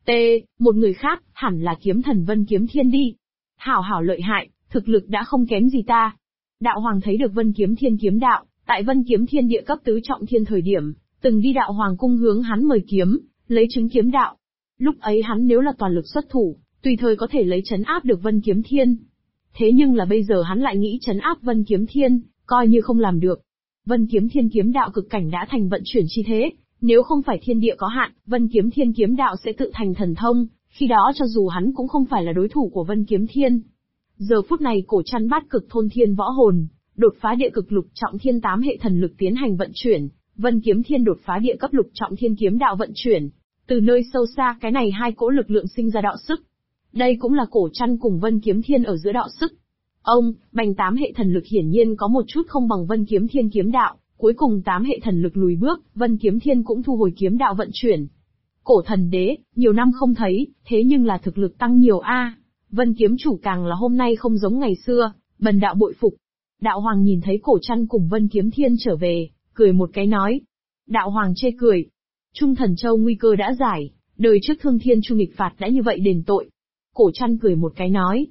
T. Một người khác, hẳn là kiếm thần Vân Kiếm Thiên đi. Hảo hảo lợi hại, thực lực đã không kém gì ta. Đạo Hoàng thấy được Vân Kiếm Thiên kiếm đạo, tại Vân Kiếm Thiên địa cấp tứ trọng thiên thời điểm, từng đi Đạo Hoàng cung hướng hắn mời kiếm, lấy chứng kiếm đạo. Lúc ấy hắn nếu là toàn lực xuất thủ, tùy thời có thể lấy trấn áp được Vân Kiếm Thiên. Thế nhưng là bây giờ hắn lại nghĩ trấn áp Vân Kiếm Thiên, coi như không làm được. Vân Kiếm Thiên kiếm đạo cực cảnh đã thành vận chuyển chi thế, nếu không phải thiên địa có hạn, Vân Kiếm Thiên kiếm đạo sẽ tự thành thần thông, khi đó cho dù hắn cũng không phải là đối thủ của Vân Kiếm Thiên. Giờ phút này cổ trăn bát cực thôn thiên võ hồn, đột phá địa cực lục trọng thiên 8 hệ thần lực tiến hành vận chuyển, Vân Kiếm Thiên đột phá địa cấp lục trọng thiên kiếm đạo vận chuyển. Từ nơi sâu xa cái này hai cỗ lực lượng sinh ra đạo sức. Đây cũng là cổ trăn cùng Vân Kiếm Thiên ở giữa đạo sức. Bành 8 hệ thần lực hiển nhiên có một chút không bằng Vân Kiếm Thiên kiếm đạo, cuối cùng 8 hệ thần lực lùi bước, Vân Kiếm Thiên cũng thu hồi kiếm đạo vận chuyển. Cổ thần đế, nhiều năm không thấy, thế nhưng là thực lực tăng nhiều a. Vân kiếm chủ càng là hôm nay không giống ngày xưa, bần đạo bội phục. Đạo Hoàng nhìn thấy cổ trăn cùng Vân Kiếm Thiên trở về, cười một cái nói. Đạo Hoàng chê cười. Trung Thần Châu nguy cơ đã giải, đời trước Thương Thiên Chu nghịch phạt đã như vậy đền tội. Cổ trăn cười một cái nói.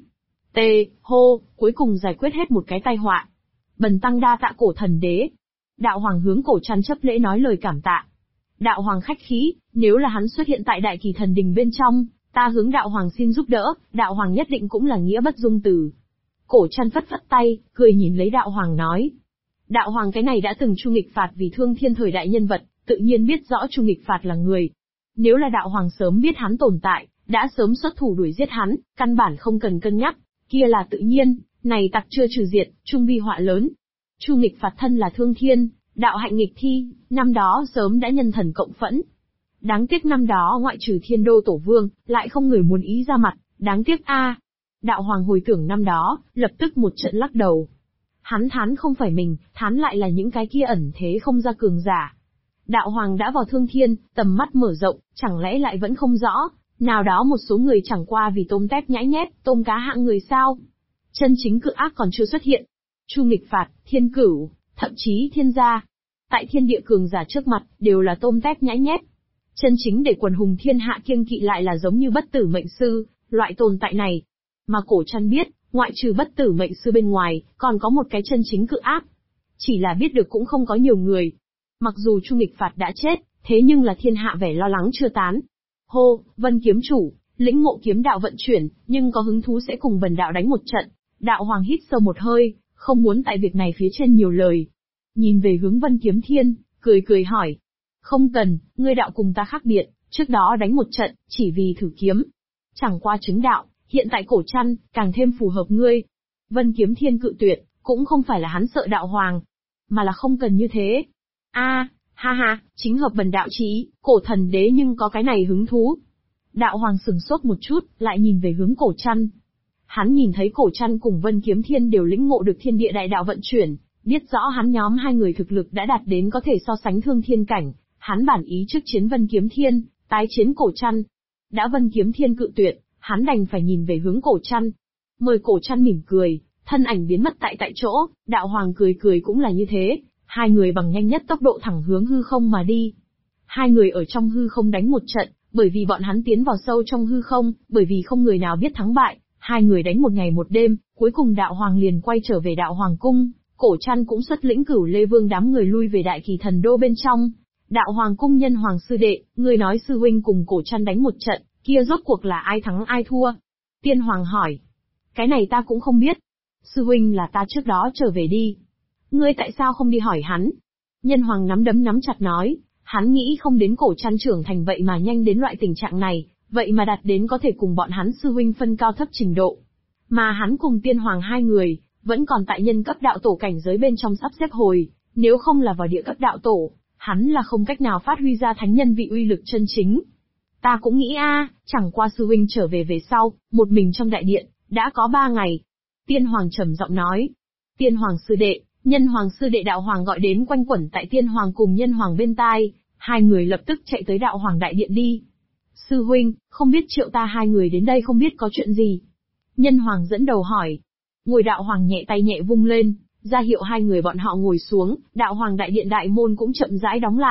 Hô, cuối cùng giải quyết hết một cái tai họa. Bần tăng đa tạ cổ thần đế. Đạo Hoàng hướng cổ trăn chấp lễ nói lời cảm tạ. Đạo Hoàng khách khí, nếu là hắn xuất hiện tại Đại Kỳ Thần Đình bên trong, ta hướng Đạo Hoàng xin giúp đỡ, Đạo Hoàng nhất định cũng là nghĩa bất dung từ. Cổ trăn phất phất tay, cười nhìn lấy Đạo Hoàng nói. Đạo Hoàng cái này đã từng Chu nghịch phạt vì Thương Thiên thời đại nhân vật, tự nhiên biết rõ Chu nghịch phạt là người. Nếu là Đạo Hoàng sớm biết hắn tồn tại, đã sớm xuất thủ đuổi giết hắn, căn bản không cần cân nhắc, kia là tự nhiên, này tặc chưa trừ diệt, trung vi họa lớn. Chu nghịch phạt thân là Thương Thiên, đạo hạnh nghịch thi, năm đó sớm đã nhân thần cộng phẫn. Đáng tiếc năm đó ngoại trừ Thiên Đô Tổ Vương, lại không người muốn ý ra mặt, đáng tiếc a. Đạo Hoàng hồi tưởng năm đó, lập tức một trận lắc đầu. Hắn thán không phải mình, thán lại là những cái kia ẩn thế không ra cường giả. Đạo Hoàng đã vào Thương Thiên, tầm mắt mở rộng, chẳng lẽ lại vẫn không rõ, nào đó một số người chẳng qua vì tôm tép nhãi nhép, tôm cá hạng người sao? Chân chính cự ác còn chưa xuất hiện. Chu nghịch phạt, Thiên Cửu, thậm chí Thiên Gia. Tại thiên địa cường giả trước mặt, đều là tôm tép nhãi nhép. Chân chính để quần hùng thiên hạ kiêng kỵ lại là giống như bất tử mệnh sư, loại tồn tại này. Mà cổ trăn biết, ngoại trừ bất tử mệnh sư bên ngoài, còn có một cái chân chính cự ác. Chỉ là biết được cũng không có nhiều người. Mặc dù Chu nghịch phạt đã chết, thế nhưng là thiên hạ vẻ lo lắng chưa tán. Hô, Vân kiếm chủ, lĩnh ngộ kiếm đạo vận chuyển, nhưng có hứng thú sẽ cùng bần đạo đánh một trận. Đạo Hoàng hít sâu một hơi, không muốn tại việc này phía trên nhiều lời. Nhìn về hướng Vân Kiếm Thiên, cười cười hỏi. Không cần, ngươi đạo cùng ta khác biệt, trước đó đánh một trận, chỉ vì thử kiếm. Chẳng qua chứng đạo, hiện tại cổ trăn, càng thêm phù hợp ngươi. Vân Kiếm Thiên cự tuyệt, cũng không phải là hắn sợ đạo Hoàng, mà là không cần như thế. Ha ha, chính hợp bần đạo chí, cổ thần đế nhưng có cái này hứng thú. Đạo Hoàng sừng sốt một chút, lại nhìn về hướng cổ trăn. Hắn nhìn thấy cổ trăn cùng Vân Kiếm Thiên đều lĩnh ngộ được thiên địa đại đạo vận chuyển, biết rõ hắn nhóm hai người thực lực đã đạt đến có thể so sánh Thương Thiên cảnh, hắn bản ý trước chiến Vân Kiếm Thiên, tái chiến cổ trăn. Đã Vân Kiếm Thiên cự tuyệt, hắn đành phải nhìn về hướng cổ trăn. Mời cổ trăn mỉm cười, thân ảnh biến mất tại chỗ, đạo Hoàng cười cười cũng là như thế, hai người bằng nhanh nhất tốc độ thẳng hướng hư không mà đi. Hai người ở trong hư không đánh một trận, bởi vì bọn hắn tiến vào sâu trong hư không, bởi vì không người nào biết thắng bại, hai người đánh một ngày một đêm, cuối cùng đạo Hoàng liền quay trở về đạo Hoàng cung, cổ trăn cũng xuất lĩnh Cửu Lê Vương đám người lui về Đại Kỳ Thần Đô bên trong. Đạo Hoàng cung nhân Hoàng sư đệ, người nói sư huynh cùng cổ trăn đánh một trận, kia rốt cuộc là ai thắng ai thua? Tiên Hoàng hỏi. Cái này ta cũng không biết. Sư huynh là ta trước đó trở về đi. Ngươi tại sao không đi hỏi hắn? Nhân Hoàng nắm đấm nắm chặt nói, hắn nghĩ không đến cổ trăn trưởng thành vậy mà nhanh đến loại tình trạng này, vậy mà đạt đến có thể cùng bọn hắn sư huynh phân cao thấp trình độ. Mà hắn cùng Tiên Hoàng hai người, vẫn còn tại nhân cấp đạo tổ cảnh giới bên trong sắp xếp hồi, nếu không là vào địa cấp đạo tổ, hắn là không cách nào phát huy ra thánh nhân vị uy lực chân chính. Ta cũng nghĩ chẳng qua sư huynh trở về sau, một mình trong đại điện, đã có 3 ngày. Tiên Hoàng trầm giọng nói. Tiên Hoàng sư đệ, Nhân Hoàng sư đệ đạo Hoàng gọi đến quanh quẩn tại Tiên Hoàng cùng Nhân Hoàng bên tai, hai người lập tức chạy tới đạo Hoàng đại điện đi. Sư huynh, không biết triệu ta hai người đến đây không biết có chuyện gì? Nhân Hoàng dẫn đầu hỏi. Ngồi đạo Hoàng nhẹ tay nhẹ vung lên, ra hiệu hai người bọn họ ngồi xuống, đạo Hoàng đại điện đại môn cũng chậm rãi đóng lại.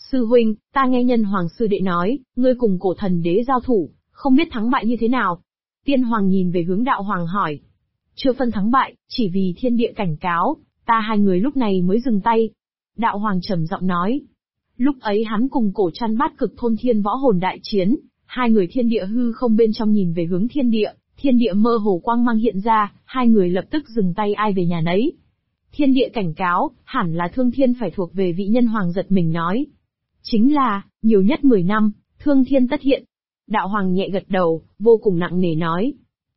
Sư huynh, ta nghe nhân hoàng sư đệ nói, ngươi cùng cổ thần đế giao thủ, không biết thắng bại như thế nào. Tiên hoàng nhìn về hướng đạo hoàng hỏi. Chưa phân thắng bại, chỉ vì thiên địa cảnh cáo, ta hai người lúc này mới dừng tay. Đạo hoàng trầm giọng nói. Lúc ấy hắn cùng cổ trăn bát cực thôn thiên võ hồn đại chiến, hai người thiên địa hư không bên trong nhìn về hướng thiên địa mơ hồ quang mang hiện ra, hai người lập tức dừng tay ai về nhà nấy. Thiên địa cảnh cáo, hẳn là thương thiên phải thuộc về vị nhân hoàng giật mình nói. Chính là, nhiều nhất 10 năm, thương thiên tất hiện. Đạo hoàng nhẹ gật đầu, vô cùng nặng nề nói.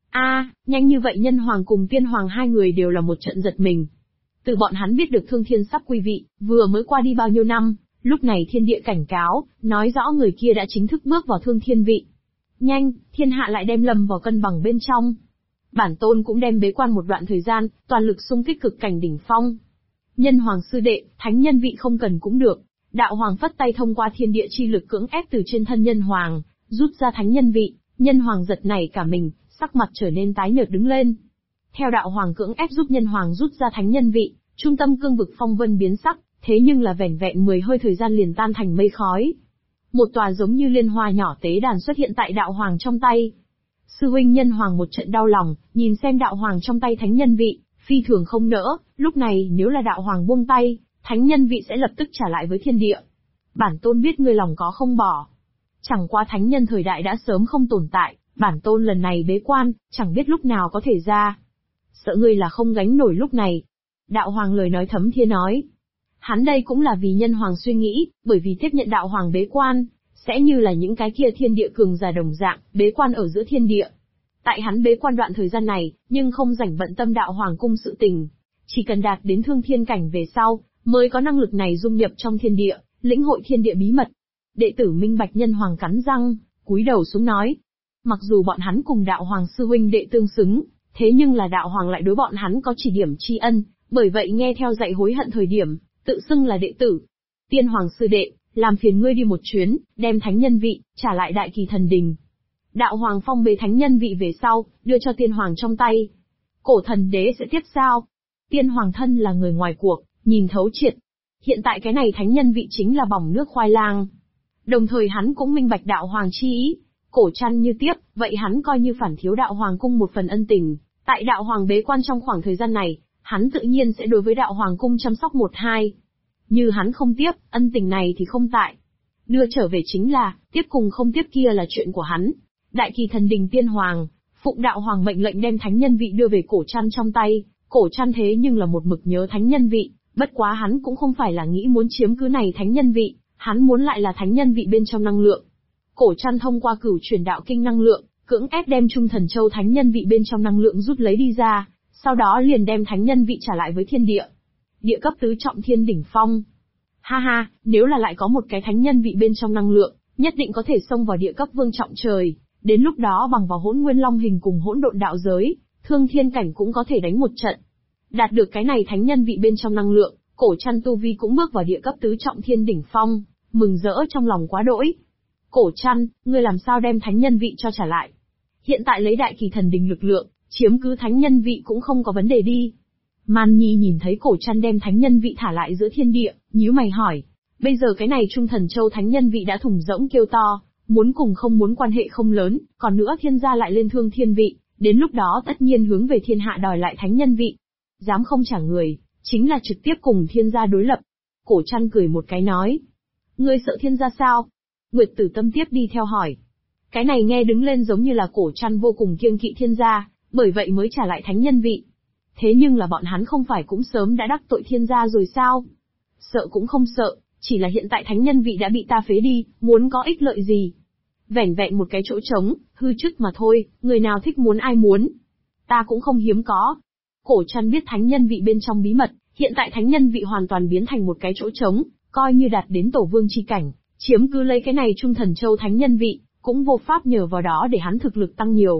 Nhanh như vậy nhân hoàng cùng tiên hoàng hai người đều là một trận giật mình. Từ bọn hắn biết được thương thiên sắp quy vị, vừa mới qua đi bao nhiêu năm, lúc này thiên địa cảnh cáo, nói rõ người kia đã chính thức bước vào thương thiên vị. Nhanh, thiên hạ lại đem lầm vào cân bằng bên trong. Bản tôn cũng đem bế quan một đoạn thời gian, toàn lực xung kích cực cảnh đỉnh phong. Nhân hoàng sư đệ, thánh nhân vị không cần cũng được. Đạo hoàng phất tay thông qua thiên địa chi lực cưỡng ép từ trên thân nhân hoàng, rút ra thánh nhân vị, nhân hoàng giật nảy cả mình, sắc mặt trở nên tái nhợt đứng lên. Theo đạo hoàng cưỡng ép giúp nhân hoàng rút ra thánh nhân vị, trung tâm cương vực phong vân biến sắc, thế nhưng là vẻn vẹn 10 hơi thời gian liền tan thành mây khói. Một tòa giống như liên hoa nhỏ tế đàn xuất hiện tại đạo hoàng trong tay. Sư huynh nhân hoàng một trận đau lòng, nhìn xem đạo hoàng trong tay thánh nhân vị, phi thường không nỡ, lúc này nếu là đạo hoàng buông tay, thánh nhân vị sẽ lập tức trả lại với thiên địa. Bản tôn biết ngươi lòng có không bỏ. Chẳng qua thánh nhân thời đại đã sớm không tồn tại, bản tôn lần này bế quan, chẳng biết lúc nào có thể ra. Sợ ngươi là không gánh nổi lúc này. Đạo hoàng lời nói thấm thía nói. Hắn đây cũng là vì nhân hoàng suy nghĩ, bởi vì tiếp nhận đạo hoàng bế quan, sẽ như là những cái kia thiên địa cường giả đồng dạng, bế quan ở giữa thiên địa. Tại hắn bế quan đoạn thời gian này, nhưng không rảnh bận tâm đạo hoàng cung sự tình. Chỉ cần đạt đến thương thiên cảnh về sau, mới có năng lực này dung nhập trong thiên địa, lĩnh hội thiên địa bí mật. Đệ tử minh bạch nhân hoàng cắn răng, cúi đầu xuống nói. Mặc dù bọn hắn cùng đạo hoàng sư huynh đệ tương xứng, thế nhưng là đạo hoàng lại đối bọn hắn có chỉ điểm tri ân, bởi vậy nghe theo dạy hối hận thời điểm, tự xưng là đệ tử. Tiên hoàng sư đệ, làm phiền ngươi đi một chuyến, đem thánh nhân vị, trả lại đại kỳ thần đình. Đạo hoàng phong bế thánh nhân vị về sau, đưa cho tiên hoàng trong tay. Cổ thần đế sẽ tiếp sao? Tiên hoàng thân là người ngoài cuộc, nhìn thấu triệt. Hiện tại cái này thánh nhân vị chính là bỏng nước khoai lang. Đồng thời hắn cũng minh bạch đạo hoàng chi ý. Cổ trăn như tiếp, vậy hắn coi như phản thiếu đạo hoàng cung một phần ân tình. Tại đạo hoàng bế quan trong khoảng thời gian này, hắn tự nhiên sẽ đối với đạo hoàng cung chăm sóc một hai. Như hắn không tiếp, ân tình này thì không tại. Đưa trở về chính là, tiếp cùng không tiếp kia là chuyện của hắn. Đại kỳ thần đình tiên hoàng, phụng đạo hoàng mệnh lệnh đem thánh nhân vị đưa về cổ trăn trong tay. Cổ trăn thế nhưng là một mực nhớ thánh nhân vị, bất quá hắn cũng không phải là nghĩ muốn chiếm cứ này thánh nhân vị, hắn muốn lại là thánh nhân vị bên trong năng lượng. Cổ trăn thông qua cửu truyền đạo kinh năng lượng, cưỡng ép đem Trung Thần Châu thánh nhân vị bên trong năng lượng rút lấy đi ra, sau đó liền đem thánh nhân vị trả lại với thiên địa. Địa cấp tứ trọng thiên đỉnh phong. Ha ha, nếu là lại có một cái thánh nhân vị bên trong năng lượng, nhất định có thể xông vào địa cấp vương trọng trời, đến lúc đó bằng vào Hỗn Nguyên Long hình cùng hỗn độn đạo giới, thương thiên cảnh cũng có thể đánh một trận. Đạt được cái này thánh nhân vị bên trong năng lượng, cổ trăn tu vi cũng bước vào địa cấp tứ trọng thiên đỉnh phong, mừng rỡ trong lòng quá đỗi. Cổ trăn, ngươi làm sao đem thánh nhân vị cho trả lại? Hiện tại lấy đại kỳ thần đình lực lượng, chiếm cứ thánh nhân vị cũng không có vấn đề đi. Man Nhi nhìn thấy cổ trăn đem thánh nhân vị thả lại giữa thiên địa, nhíu mày hỏi. Bây giờ cái này Trung Thần Châu thánh nhân vị đã thủng rỗng kêu to, muốn cùng không muốn quan hệ không lớn, còn nữa thiên gia lại lên thương thiên vị, đến lúc đó tất nhiên hướng về thiên hạ đòi lại thánh nhân vị. Dám không trả người, chính là trực tiếp cùng thiên gia đối lập. Cổ trăn cười một cái nói. Ngươi sợ thiên gia sao? Nguyệt Tử Tâm tiếp đi theo hỏi. Cái này nghe đứng lên giống như là cổ trăn vô cùng kiêng kỵ thiên gia, bởi vậy mới trả lại thánh nhân vị. Thế nhưng là bọn hắn không phải cũng sớm đã đắc tội thiên gia rồi sao? Sợ cũng không sợ, chỉ là hiện tại thánh nhân vị đã bị ta phế đi, muốn có ích lợi gì? Vẻn vẹn một cái chỗ trống, hư chức mà thôi, người nào thích muốn ai muốn. Ta cũng không hiếm có. Cổ trăn biết thánh nhân vị bên trong bí mật, hiện tại thánh nhân vị hoàn toàn biến thành một cái chỗ trống, coi như đạt đến tổ vương chi cảnh, chiếm cứ lấy cái này Trung Thần Châu thánh nhân vị, cũng vô pháp nhờ vào đó để hắn thực lực tăng nhiều.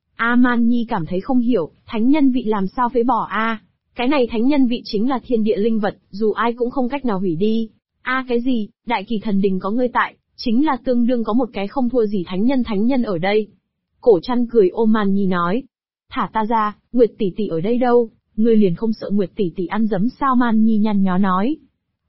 Man Nhi cảm thấy không hiểu, thánh nhân vị làm sao phế bỏ cái này thánh nhân vị chính là thiên địa linh vật, dù ai cũng không cách nào hủy đi. Cái gì, đại kỳ thần đình có ngươi tại, chính là tương đương có một cái không thua gì thánh nhân ở đây. Cổ trăn cười ôm Man Nhi nói. Thả ta ra, Nguyệt tỷ tỷ ở đây đâu, ngươi liền không sợ Nguyệt tỷ tỷ ăn dấm sao? Man Nhi nhăn nhó nói.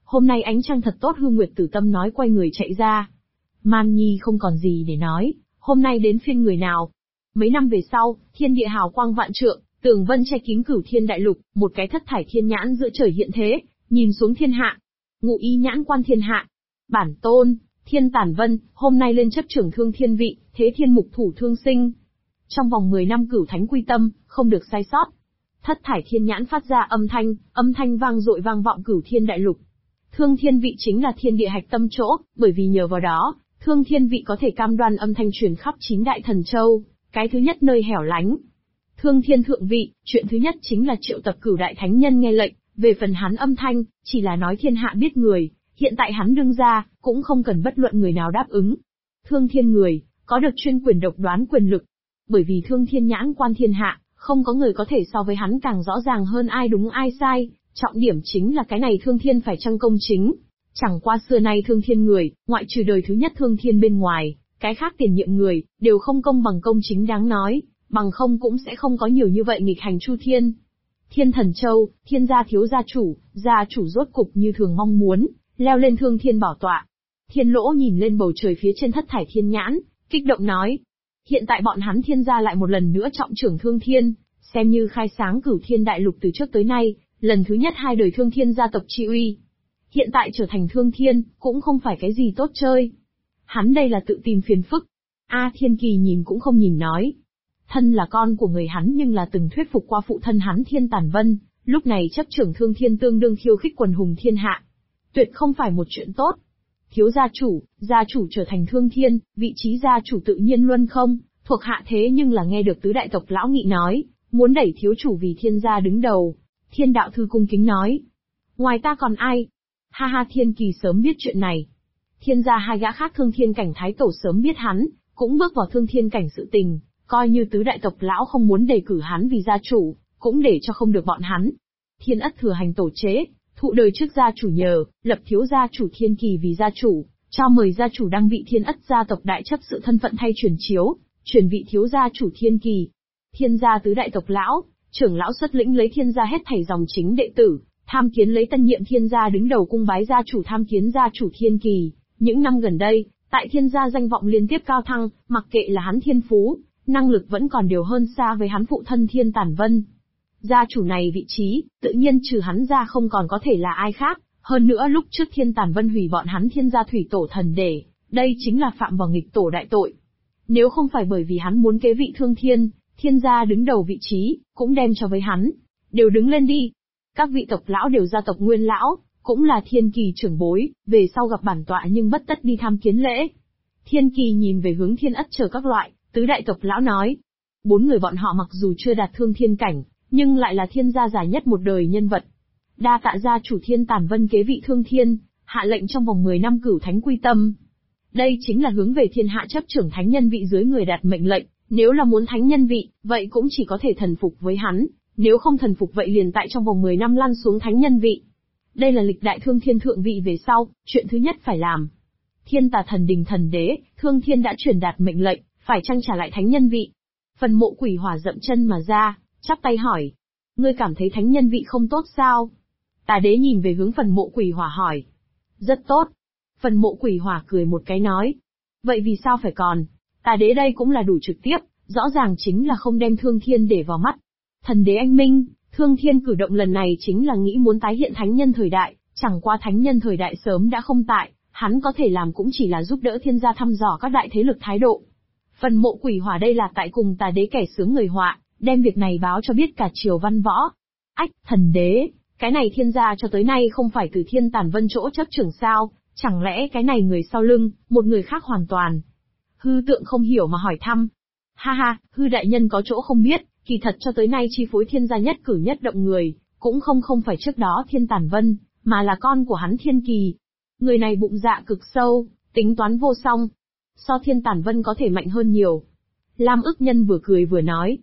Hôm nay ánh trăng thật tốt, Hư Nguyệt Tử Tâm nói quay người chạy ra. Man Nhi không còn gì để nói, hôm nay đến phiên người nào. Mấy năm về sau, thiên địa hào quang vạn trượng, tường vân che kín cửu thiên đại lục, một cái thất thải thiên nhãn giữa trời hiện thế, nhìn xuống thiên hạ. Ngụ ý nhãn quan thiên hạ. Bản tôn, Thiên Tản Vân, hôm nay lên chấp trưởng thương thiên vị, thế thiên mục thủ thương sinh. Trong vòng 10 năm cửu thánh quy tâm, không được sai sót. Thất thải thiên nhãn phát ra âm thanh vang dội vang vọng cửu thiên đại lục. Thương thiên vị chính là thiên địa hạch tâm chỗ, bởi vì nhờ vào đó, thương thiên vị có thể cam đoan âm thanh truyền khắp 9 đại thần châu, cái thứ nhất nơi hẻo lánh. Thương thiên thượng vị, chuyện thứ nhất chính là triệu tập cửu đại thánh nhân nghe lệnh, về phần hắn âm thanh, chỉ là nói thiên hạ biết người, hiện tại hắn đương ra, cũng không cần bất luận người nào đáp ứng. Thương thiên người, có được chuyên quyền độc đoán quyền lực. Bởi vì thương thiên nhãn quan thiên hạ, không có người có thể so với hắn càng rõ ràng hơn ai đúng ai sai, trọng điểm chính là cái này thương thiên phải chăng công chính. Chẳng qua xưa nay thương thiên người, ngoại trừ đời thứ nhất thương thiên bên ngoài, cái khác tiền nhiệm người, đều không công bằng công chính đáng nói, bằng không cũng sẽ không có nhiều như vậy nghịch hành chu thiên. Thiên Thần Châu, thiên gia thiếu gia chủ rốt cục như thường mong muốn, leo lên thương thiên bảo tọa. Thiên Lỗ nhìn lên bầu trời phía trên thất thải thiên nhãn, kích động nói. Hiện tại bọn hắn thiên gia lại một lần nữa trọng trưởng thương thiên, xem như khai sáng cửu thiên đại lục từ trước tới nay, lần thứ nhất 2 đời thương thiên gia tộc chi uy. Hiện tại trở thành thương thiên, cũng không phải cái gì tốt chơi. Hắn đây là tự tìm phiền phức. Thiên Kỳ nhìn cũng không nhìn nói. Thân là con của người hắn nhưng là từng thuyết phục qua phụ thân hắn Thiên Tản Vân, lúc này chấp trưởng thương thiên tương đương khiêu khích quần hùng thiên hạ. Tuyệt không phải một chuyện tốt. Thiếu gia chủ trở thành thương thiên, vị trí gia chủ tự nhiên luân không, thuộc hạ thế nhưng là nghe được tứ đại tộc lão nghị nói, muốn đẩy thiếu chủ vì thiên gia đứng đầu. Thiên đạo thư cung kính nói. Ngoài ta còn ai? Ha ha, Thiên Kỳ sớm biết chuyện này. Thiên gia 2 gã khác thương thiên cảnh thái tổ sớm biết hắn, cũng bước vào thương thiên cảnh sự tình, coi như tứ đại tộc lão không muốn đề cử hắn vì gia chủ, cũng để cho không được bọn hắn. Thiên Ất thừa hành tổ chế, thụ đời trước gia chủ nhờ, lập thiếu gia chủ Thiên Kỳ vì gia chủ, cho mời gia chủ đăng vị Thiên Ất gia tộc đại chấp sự thân phận thay truyền chiếu, truyền vị thiếu gia chủ Thiên Kỳ. Thiên gia tứ đại tộc lão, trưởng lão xuất lĩnh lấy thiên gia hết thảy dòng chính đệ tử, tham kiến lấy tân nhiệm thiên gia đứng đầu cung bái gia chủ tham kiến gia chủ Thiên Kỳ. Những năm gần đây, tại thiên gia danh vọng liên tiếp cao thăng, mặc kệ là hắn thiên phú, năng lực vẫn còn điều hơn xa với hắn phụ thân Thiên Tản Vân. Gia chủ này vị trí, tự nhiên trừ hắn ra không còn có thể là ai khác, hơn nữa lúc trước Thiên Tản Vân hủy bọn hắn thiên gia thủy tổ thần để, đây chính là phạm vào nghịch tổ đại tội. Nếu không phải bởi vì hắn muốn kế vị thương thiên, thiên gia đứng đầu vị trí, cũng đem cho với hắn. Đều đứng lên đi. Các vị tộc lão đều gia tộc nguyên lão, cũng là Thiên Kỳ trưởng bối, về sau gặp bản tọa nhưng bất tất đi tham kiến lễ. Thiên Kỳ nhìn về hướng Thiên Ất chờ các loại, tứ đại tộc lão nói. 4 người bọn họ mặc dù chưa đạt thương thiên cảnh, nhưng lại là thiên gia giải nhất một đời nhân vật. Đa tạ gia chủ Thiên Tản Vân kế vị thương thiên, hạ lệnh trong vòng 10 năm cửu thánh quy tâm. Đây chính là hướng về thiên hạ chấp trưởng thánh nhân vị dưới người đạt mệnh lệnh, nếu là muốn thánh nhân vị, vậy cũng chỉ có thể thần phục với hắn, nếu không thần phục vậy liền tại trong vòng 10 năm lăn xuống thánh nhân vị. Đây là lịch đại thương thiên thượng vị về sau, chuyện thứ nhất phải làm. Thiên Tà thần đình thần đế, thương thiên đã truyền đạt mệnh lệnh, phải chăng trả lại thánh nhân vị. Phần Mộ Quỷ Hỏa dậm chân mà ra, chắp tay hỏi. Ngươi cảm thấy thánh nhân vị không tốt sao? Tà đế nhìn về hướng Phần Mộ Quỷ Hỏa hỏi. Rất tốt. Phần Mộ Quỷ Hỏa cười một cái nói. Vậy vì sao phải còn? Tà đế đây cũng là đủ trực tiếp, rõ ràng chính là không đem thương thiên để vào mắt. Thần đế anh minh, thương thiên cử động lần này chính là nghĩ muốn tái hiện thánh nhân thời đại, chẳng qua thánh nhân thời đại sớm đã không tại, hắn có thể làm cũng chỉ là giúp đỡ thiên gia thăm dò các đại thế lực thái độ. Phần Mộ Quỷ Hỏa đây là tại cùng tà đế kẻ sướng người họa, đem việc này báo cho biết cả triều văn võ. Ách, thần đế, cái này thiên gia cho tới nay không phải từ Thiên Tản Vân chỗ chấp trưởng sao, chẳng lẽ cái này người sau lưng, một người khác hoàn toàn. Hư Tượng không hiểu mà hỏi thăm. Ha ha, Hư đại nhân có chỗ không biết, kỳ thật cho tới nay chi phối thiên gia nhất cử nhất động người, cũng không phải trước đó Thiên Tản Vân, mà là con của hắn Thiên Kỳ. Người này bụng dạ cực sâu, tính toán vô song. So Thiên Tản Vân có thể mạnh hơn nhiều. Lam Ức Nhân vừa cười vừa nói.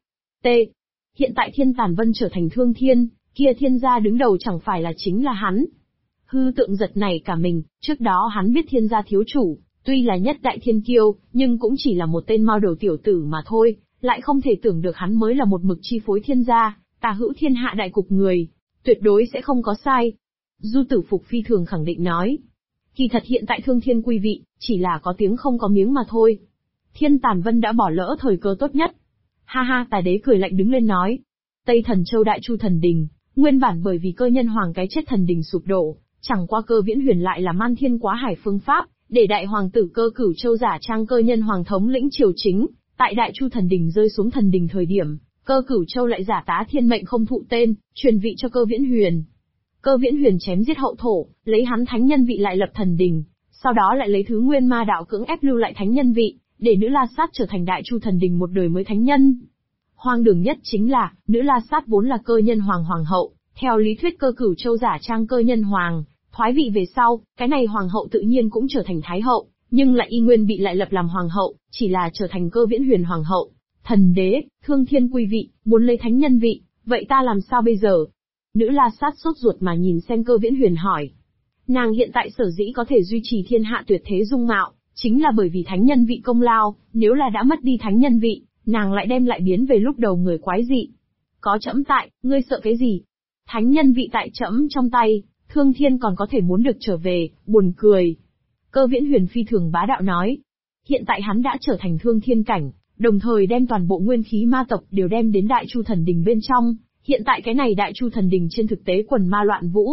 Hiện tại Thiên Tản Vân trở thành thương thiên, kia thiên gia đứng đầu chẳng phải là chính là hắn. Hư Tượng giật nảy cả mình, trước đó hắn biết thiên gia thiếu chủ, tuy là nhất đại thiên kiêu, nhưng cũng chỉ là một tên mao đầu tiểu tử mà thôi, lại không thể tưởng được hắn mới là một mực chi phối thiên gia, tà hữu thiên hạ đại cục người, tuyệt đối sẽ không có sai. Du Tử Phục phi thường khẳng định nói. Kỳ thật hiện tại Thương Thiên quý vị, chỉ là có tiếng không có miếng mà thôi. Thiên Tàn Vân đã bỏ lỡ thời cơ tốt nhất. Ha ha, Tài Đế cười lạnh đứng lên nói. Tây Thần Châu Đại Chu Thần Đình, nguyên bản bởi vì Cơ Nhân Hoàng cái chết thần đình sụp đổ, chẳng qua Cơ Viễn Huyền lại là man thiên quá hải phương pháp, để đại hoàng tử Cơ Cửu Châu giả trang Cơ Nhân Hoàng thống lĩnh triều chính, tại Đại Chu Thần Đình rơi xuống thần đình thời điểm, Cơ Cửu Châu lại giả tá thiên mệnh không thụ tên, truyền vị cho Cơ Viễn Huyền. Cơ Viễn Huyền chém giết hậu thổ, lấy hắn thánh nhân vị lại lập thần đình, sau đó lại lấy thứ nguyên ma đạo cưỡng ép lưu lại thánh nhân vị, để Nữ La Sát trở thành Đại Chu Thần Đình một đời mới thánh nhân. Hoang đường nhất chính là, Nữ La Sát vốn là Cơ Nhân Hoàng hoàng hậu, theo lý thuyết Cơ Cửu Châu giả trang Cơ Nhân Hoàng, thoái vị về sau, cái này hoàng hậu tự nhiên cũng trở thành thái hậu, nhưng lại y nguyên bị lại lập làm hoàng hậu, chỉ là trở thành Cơ Viễn Huyền hoàng hậu. Thần đế, Thương Thiên quý vị, muốn lấy thánh nhân vị, vậy ta làm sao bây giờ? Nữ La Sát sốt ruột mà nhìn xem Cơ Viễn Huyền hỏi. Nàng hiện tại sở dĩ có thể duy trì thiên hạ tuyệt thế dung mạo, chính là bởi vì thánh nhân vị công lao, nếu là đã mất đi thánh nhân vị, nàng lại đem lại biến về lúc đầu người quái dị. Có trẫm tại, ngươi sợ cái gì? Thánh nhân vị tại trẫm trong tay, Thương Thiên còn có thể muốn được trở về, buồn cười. Cơ Viễn Huyền phi thường bá đạo nói. Hiện tại hắn đã trở thành Thương Thiên cảnh, đồng thời đem toàn bộ nguyên khí ma tộc đều đem đến Đại Chu Thần Đình bên trong, hiện tại cái này Đại Chu Thần Đình trên thực tế quần ma loạn vũ.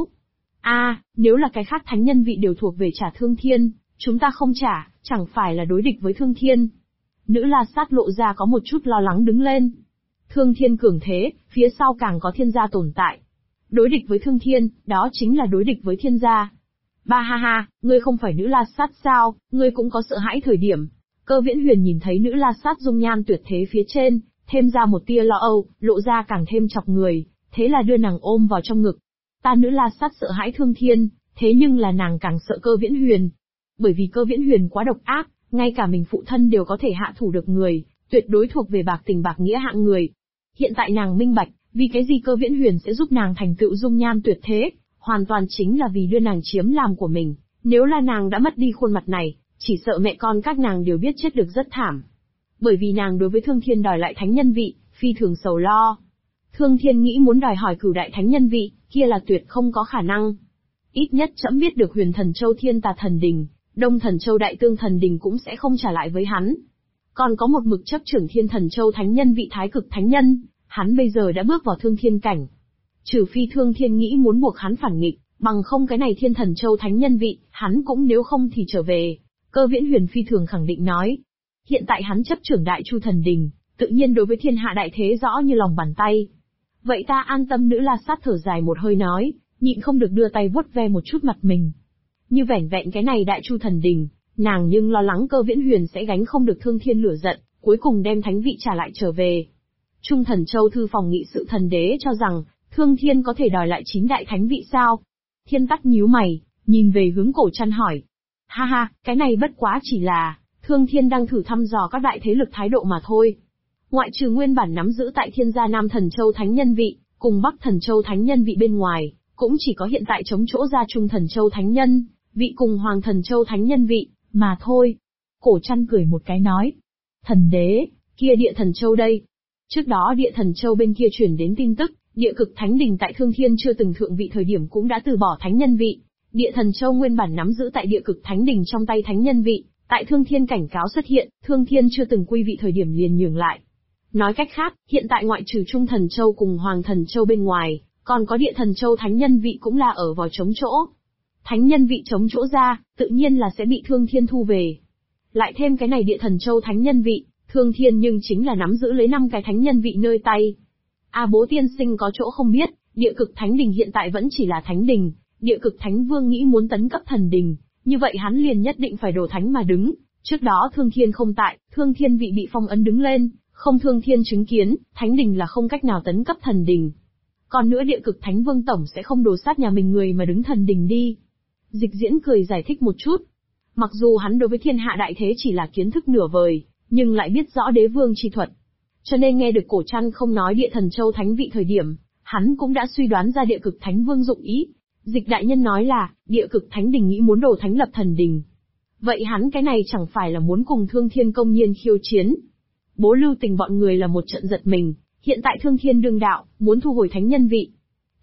Nếu là cái khác thánh nhân vị đều thuộc về trả Thương Thiên, chúng ta không trả, chẳng phải là đối địch với Thương Thiên. Nữ La Sát lộ ra có một chút lo lắng đứng lên. Thương Thiên cường thế, phía sau càng có thiên gia tồn tại. Đối địch với Thương Thiên, đó chính là đối địch với thiên gia. Ba ha ha, ngươi không phải Nữ La Sát sao, ngươi cũng có sợ hãi thời điểm. Cơ Viễn Huyền nhìn thấy Nữ La Sát dung nhan tuyệt thế phía trên, thêm ra một tia lo âu, lộ ra càng thêm chọc người, thế là đưa nàng ôm vào trong ngực. Ta Nữ La Sát sợ hãi Thương Thiên, thế nhưng là nàng càng sợ Cơ Viễn Huyền. Bởi vì Cơ Viễn Huyền quá độc ác, ngay cả mình phụ thân đều có thể hạ thủ được người, tuyệt đối thuộc về bạc tình bạc nghĩa hạng người. Hiện tại nàng minh bạch, vì cái gì Cơ Viễn Huyền sẽ giúp nàng thành tựu dung nhan tuyệt thế, hoàn toàn chính là vì đưa nàng chiếm làm của mình. Nếu là nàng đã mất đi khuôn mặt này, chỉ sợ mẹ con các nàng đều biết chết được rất thảm. Bởi vì nàng đối với Thương Thiên đòi lại thánh nhân vị, phi thường sầu lo. Thương Thiên nghĩ muốn đòi hỏi cửu đại thánh nhân vị, kia là tuyệt không có khả năng. Ít nhất trẫm biết được Huyền Thần Châu Thiên Tà Thần Đình, Đông Thần Châu Đại Tương Thần Đình cũng sẽ không trả lại với hắn. Còn có một mực chấp trưởng Thiên Thần Châu thánh nhân vị Thái Cực Thánh Nhân, hắn bây giờ đã bước vào Thương Thiên cảnh. Trừ phi Thương Thiên nghĩ muốn buộc hắn phản nghịch, bằng không cái này Thiên Thần Châu thánh nhân vị, hắn cũng nếu không thì trở về. Cơ Viễn Huyền phi thường khẳng định nói. Hiện tại hắn chấp trưởng Đại Chu Thần Đình, tự nhiên đối với thiên hạ đại thế rõ như lòng bàn tay. Vậy ta an tâm. Nữ La Sát thở dài một hơi nói, nhịn không được đưa tay vuốt ve một chút mặt mình. Như vẻn vẹn cái này Đại Chu Thần Đình, nàng nhưng lo lắng Cơ Viễn Huyền sẽ gánh không được Thương Thiên lửa giận, cuối cùng đem thánh vị trả lại trở về. Trung Thần Châu thư phòng nghị sự thần đế cho rằng, Thương Thiên có thể đòi lại 9 đại thánh vị sao? Thiên Tắc nhíu mày, nhìn về hướng Cổ Trăn hỏi. Ha ha, cái này bất quá chỉ là, Thương Thiên đang thử thăm dò các đại thế lực thái độ mà thôi. Ngoại trừ nguyên bản nắm giữ tại Thiên gia Nam Thần Châu thánh nhân vị, cùng Bắc Thần Châu thánh nhân vị bên ngoài, cũng chỉ có hiện tại chống chỗ ra Trung Thần Châu thánh nhân vị cùng Hoàng Thần Châu thánh nhân vị, mà thôi. Cổ Trăn cười một cái nói. Thần đế, kia Địa Thần Châu đây. Trước đó Địa Thần Châu bên kia truyền đến tin tức, Địa Cực Thánh Đình tại Thương Thiên chưa từng thượng vị thời điểm cũng đã từ bỏ thánh nhân vị. Địa Thần Châu nguyên bản nắm giữ tại Địa Cực Thánh Đình trong tay thánh nhân vị, tại Thương Thiên cảnh cáo xuất hiện, Thương Thiên chưa từng quy vị thời điểm liền nhường lại. Nói cách khác, hiện tại ngoại trừ Trung Thần Châu cùng Hoàng Thần Châu bên ngoài, còn có Địa Thần Châu thánh nhân vị cũng là ở vào trống chỗ. Thánh nhân vị trống chỗ ra, tự nhiên là sẽ bị Thương Thiên thu về. Lại thêm cái này Địa Thần Châu thánh nhân vị, Thương Thiên nhưng chính là nắm giữ lấy 5 cái thánh nhân vị nơi tay. Bố tiên sinh có chỗ không biết, Địa Cực Thánh Đình hiện tại vẫn chỉ là thánh đình, Địa Cực Thánh Vương nghĩ muốn tấn cấp thần đình, như vậy hắn liền nhất định phải đổ thánh mà đứng. Trước đó Thương Thiên không tại, Thương Thiên vị bị phong ấn đứng lên, không Thương Thiên chứng kiến, thánh đình là không cách nào tấn cấp thần đình. Còn nữa Địa Cực Thánh Vương tổng sẽ không đổ sát nhà mình người mà đứng thần đình đi. Dịch Diễn cười giải thích một chút. Mặc dù hắn đối với thiên hạ đại thế chỉ là kiến thức nửa vời, nhưng lại biết rõ đế vương chi thuật. Cho nên nghe được Cổ Trăn không nói Địa Thần Châu thánh vị thời điểm, hắn cũng đã suy đoán ra Địa Cực Thánh Vương dụng ý. Dịch đại nhân nói là, Địa Cực Thánh Đình nghĩ muốn đổ thánh lập thần đình. Vậy hắn cái này chẳng phải là muốn cùng Thương Thiên công nhiên khiêu chiến. Bố Lưu Tình bọn người là một trận giật mình, hiện tại Thương Thiên đương đạo, muốn thu hồi thánh nhân vị.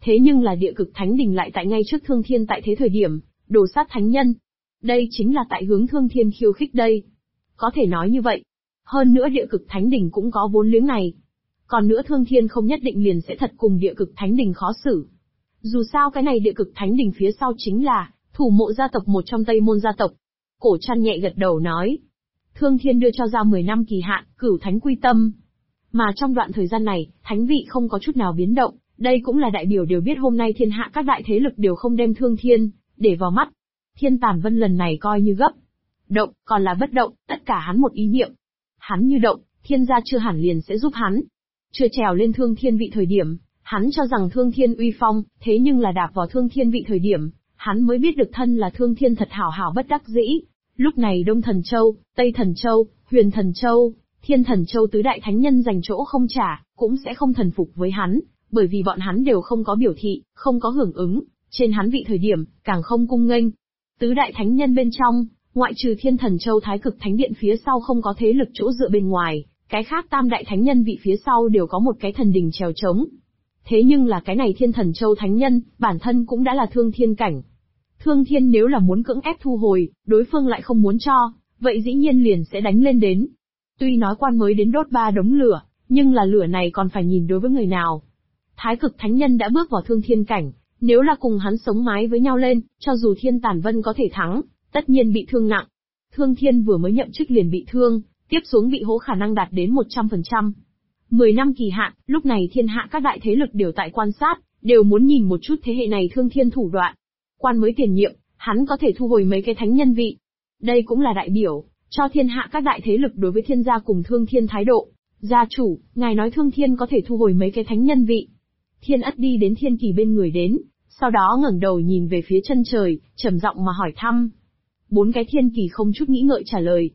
thế nhưng là địa cực thánh đình lại tại ngay trước Thương Thiên tại thế thời điểm, đồ sát thánh nhân. Đây chính là tại hướng Thương Thiên khiêu khích đây. Có thể nói như vậy. Hơn nữa địa cực thánh đình cũng có vốn liếng này. Còn nữa Thương Thiên không nhất định liền sẽ thật cùng địa cực thánh đình khó xử. Dù sao cái này địa cực thánh đình phía sau chính là thủ mộ gia tộc một trong Tây Môn gia tộc. Cổ Trăn nhẹ gật đầu nói. Thương Thiên đưa cho ra 10 năm kỳ hạn, cửu thánh quy tâm. Mà trong đoạn thời gian này, thánh vị không có chút nào biến động, đây cũng là đại biểu đều biết hôm nay thiên hạ các đại thế lực đều không đem Thương Thiên để vào mắt. Thiên Tản Vân lần này coi như gấp. Động, còn là bất động, tất cả hắn một ý niệm. Hắn như động, thiên gia chưa hẳn liền sẽ giúp hắn. Chưa trèo lên Thương Thiên vị thời điểm, hắn cho rằng Thương Thiên uy phong, thế nhưng là đạp vào Thương Thiên vị thời điểm, hắn mới biết được thân là Thương Thiên thật hảo hảo bất đắc dĩ. Lúc này Đông Thần Châu, Tây Thần Châu, Huyền Thần Châu, Thiên Thần Châu tứ đại thánh nhân dành chỗ không trả, cũng sẽ không thần phục với hắn, bởi vì bọn hắn đều không có biểu thị, không có hưởng ứng, trên hắn vị thời điểm, càng không cung nghênh. Tứ đại thánh nhân bên trong, ngoại trừ Thiên Thần Châu Thái Cực Thánh Điện phía sau không có thế lực chỗ dựa bên ngoài, cái khác tam đại thánh nhân vị phía sau đều có một cái thần đình trèo trống. Thế nhưng là cái này Thiên Thần Châu Thánh Nhân, bản thân cũng đã là Thương Thiên cảnh. Thương Thiên nếu là muốn cưỡng ép thu hồi, đối phương lại không muốn cho, vậy dĩ nhiên liền sẽ đánh lên đến. Tuy nói quan mới đến đốt 3 đống lửa, nhưng là lửa này còn phải nhìn đối với người nào. Thái Cực Thánh Nhân đã bước vào Thương Thiên cảnh, nếu là cùng hắn sống mái với nhau lên, cho dù Thiên Tản Vân có thể thắng, tất nhiên bị thương nặng. Thương Thiên vừa mới nhậm chức liền bị thương, tiếp xuống bị hố khả năng đạt đến 100%. 10 năm kỳ hạn, lúc này thiên hạ các đại thế lực đều tại quan sát, đều muốn nhìn một chút thế hệ này Thương Thiên thủ đoạn. Quan mới tiền nhiệm, hắn có thể thu hồi mấy cái thánh nhân vị. Đây cũng là đại biểu, cho thiên hạ các đại thế lực đối với thiên gia cùng Thương Thiên thái độ. Gia chủ, ngài nói Thương Thiên có thể thu hồi mấy cái thánh nhân vị. Thiên Ất đi đến Thiên Kỳ bên người đến, sau đó ngẩng đầu nhìn về phía chân trời, trầm giọng mà hỏi thăm. 4 cái Thiên Kỳ không chút nghĩ ngợi trả lời.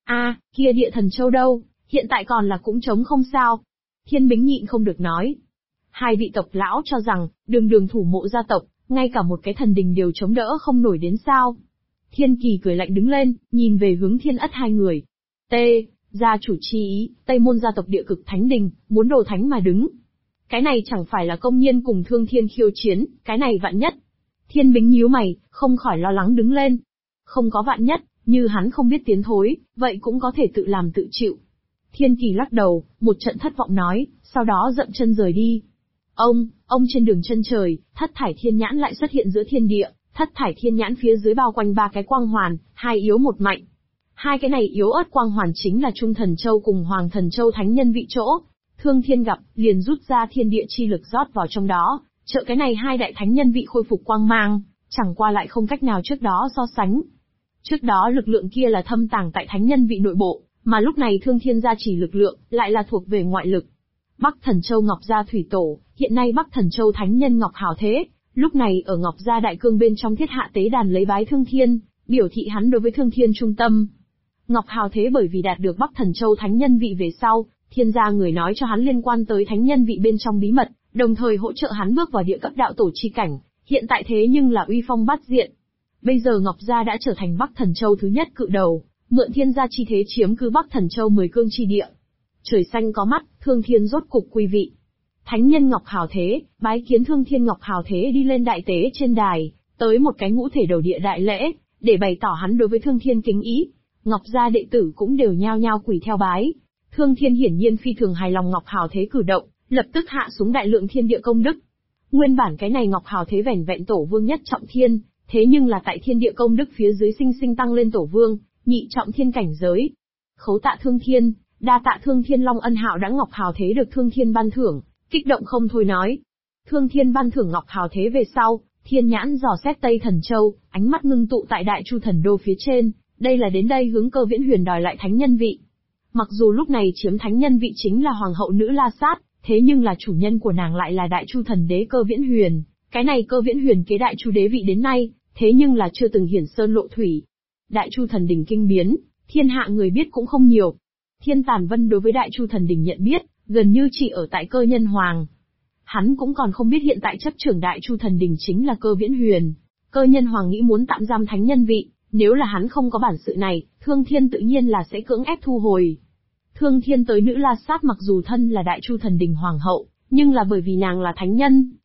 Kia Địa Thần Châu đâu, hiện tại còn là cũng trống không sao. Thiên Bính nhịn không được nói. 2 vị tộc lão cho rằng, đường thủ mộ gia tộc, ngay cả một cái thần đình đều chống đỡ không nổi đến sao. Thiên Kỳ cười lạnh đứng lên, nhìn về hướng Thiên Ất 2 người. Gia chủ chi ý, Tây Môn gia tộc địa cực thánh đình, muốn đồ thánh mà đứng. Cái này chẳng phải là công nhiên cùng Thương Thiên khiêu chiến, cái này vạn nhất. Thiên Bính nhíu mày, không khỏi lo lắng đứng lên. Không có vạn nhất, như hắn không biết tiến thối, vậy cũng có thể tự làm tự chịu. Thiên Kỳ lắc đầu, một trận thất vọng nói, sau đó dậm chân rời đi. Ông trên đường chân trời, Thất Thải Thiên Nhãn lại xuất hiện giữa thiên địa, Thất Thải Thiên Nhãn phía dưới bao quanh 3 cái quang hoàn, 2 yếu 1 mạnh. 2 cái này yếu ớt quang hoàn chính là Trung Thần Châu cùng Hoàng Thần Châu thánh nhân vị chỗ. Thương Thiên gặp, liền rút ra thiên địa chi lực rót vào trong đó, trợ cái này 2 đại thánh nhân vị khôi phục quang mang, chẳng qua lại không cách nào trước đó so sánh. Trước đó lực lượng kia là thâm tàng tại thánh nhân vị nội bộ, mà lúc này Thương Thiên gia chỉ lực lượng, lại là thuộc về ngoại lực. Bắc Thần Châu Ngọc Gia Thủy Tổ, hiện nay Bắc Thần Châu Thánh Nhân Ngọc Hào Thế, lúc này ở Ngọc Gia Đại Cương bên trong thiết hạ tế đàn lấy bái Thương Thiên, biểu thị hắn đối với Thương Thiên trung tâm. Ngọc Hào Thế bởi vì đạt được Bắc Thần Châu Thánh Nhân vị về sau, thiên gia người nói cho hắn liên quan tới Thánh Nhân vị bên trong bí mật, đồng thời hỗ trợ hắn bước vào địa cấp đạo tổ chi cảnh, hiện tại thế nhưng là uy phong bát diện. Bây giờ Ngọc Gia đã trở thành Bắc Thần Châu thứ nhất cự đầu, mượn thiên gia chi thế chiếm cứ Bắc Thần Châu 10 cương chi địa. Trời xanh có mắt, Thương Thiên rốt cục quy vị. Thánh nhân Ngọc Hào Thế, bái kiến Thương Thiên Ngọc Hào Thế đi lên đại tế trên đài, tới một cái ngũ thể đầu địa đại lễ, để bày tỏ hắn đối với Thương Thiên kính ý. Ngọc gia đệ tử cũng đều nhao nhao quỳ theo bái. Thương Thiên hiển nhiên phi thường hài lòng Ngọc Hào Thế cử động, lập tức hạ xuống đại lượng thiên địa công đức. Nguyên bản cái này Ngọc Hào Thế vẻn vẹn tổ vương nhất trọng thiên, thế nhưng là tại thiên địa công đức phía dưới sinh sinh tăng lên tổ vương, nhị trọng thiên cảnh giới. Khấu tạ Thương Thiên, đa tạ Thương Thiên Long ân hạo đã Ngọc Hào Thế được Thương Thiên ban thưởng, kích động không thôi nói. Thương Thiên ban thưởng Ngọc Hào Thế về sau, Thiên Nhãn dò xét Tây Thần Châu, ánh mắt ngưng tụ tại Đại Chu Thần Đô phía trên, đây là đến đây hướng Cơ Viễn Huyền đòi lại thánh nhân vị. Mặc dù lúc này chiếm thánh nhân vị chính là hoàng hậu nữ La Sát, thế nhưng là chủ nhân của nàng lại là Đại Chu Thần Đế Cơ Viễn Huyền, cái này Cơ Viễn Huyền kế Đại Chu đế vị đến nay, thế nhưng là chưa từng hiển sơn lộ thủy. Đại Chu Thần Đình kinh biến, thiên hạ người biết cũng không nhiều. Thiên Tản Vân đối với Đại Chu Thần Đình nhận biết, gần như chỉ ở tại Cơ Nhân Hoàng. Hắn cũng còn không biết hiện tại chấp trưởng Đại Chu Thần Đình chính là Cơ Viễn Huyền. Cơ Nhân Hoàng nghĩ muốn tạm giam thánh nhân vị, nếu là hắn không có bản sự này, Thương Thiên tự nhiên là sẽ cưỡng ép thu hồi. Thương Thiên tới nữ La Sát mặc dù thân là Đại Chu Thần Đình Hoàng hậu, nhưng là bởi vì nàng là thánh nhân,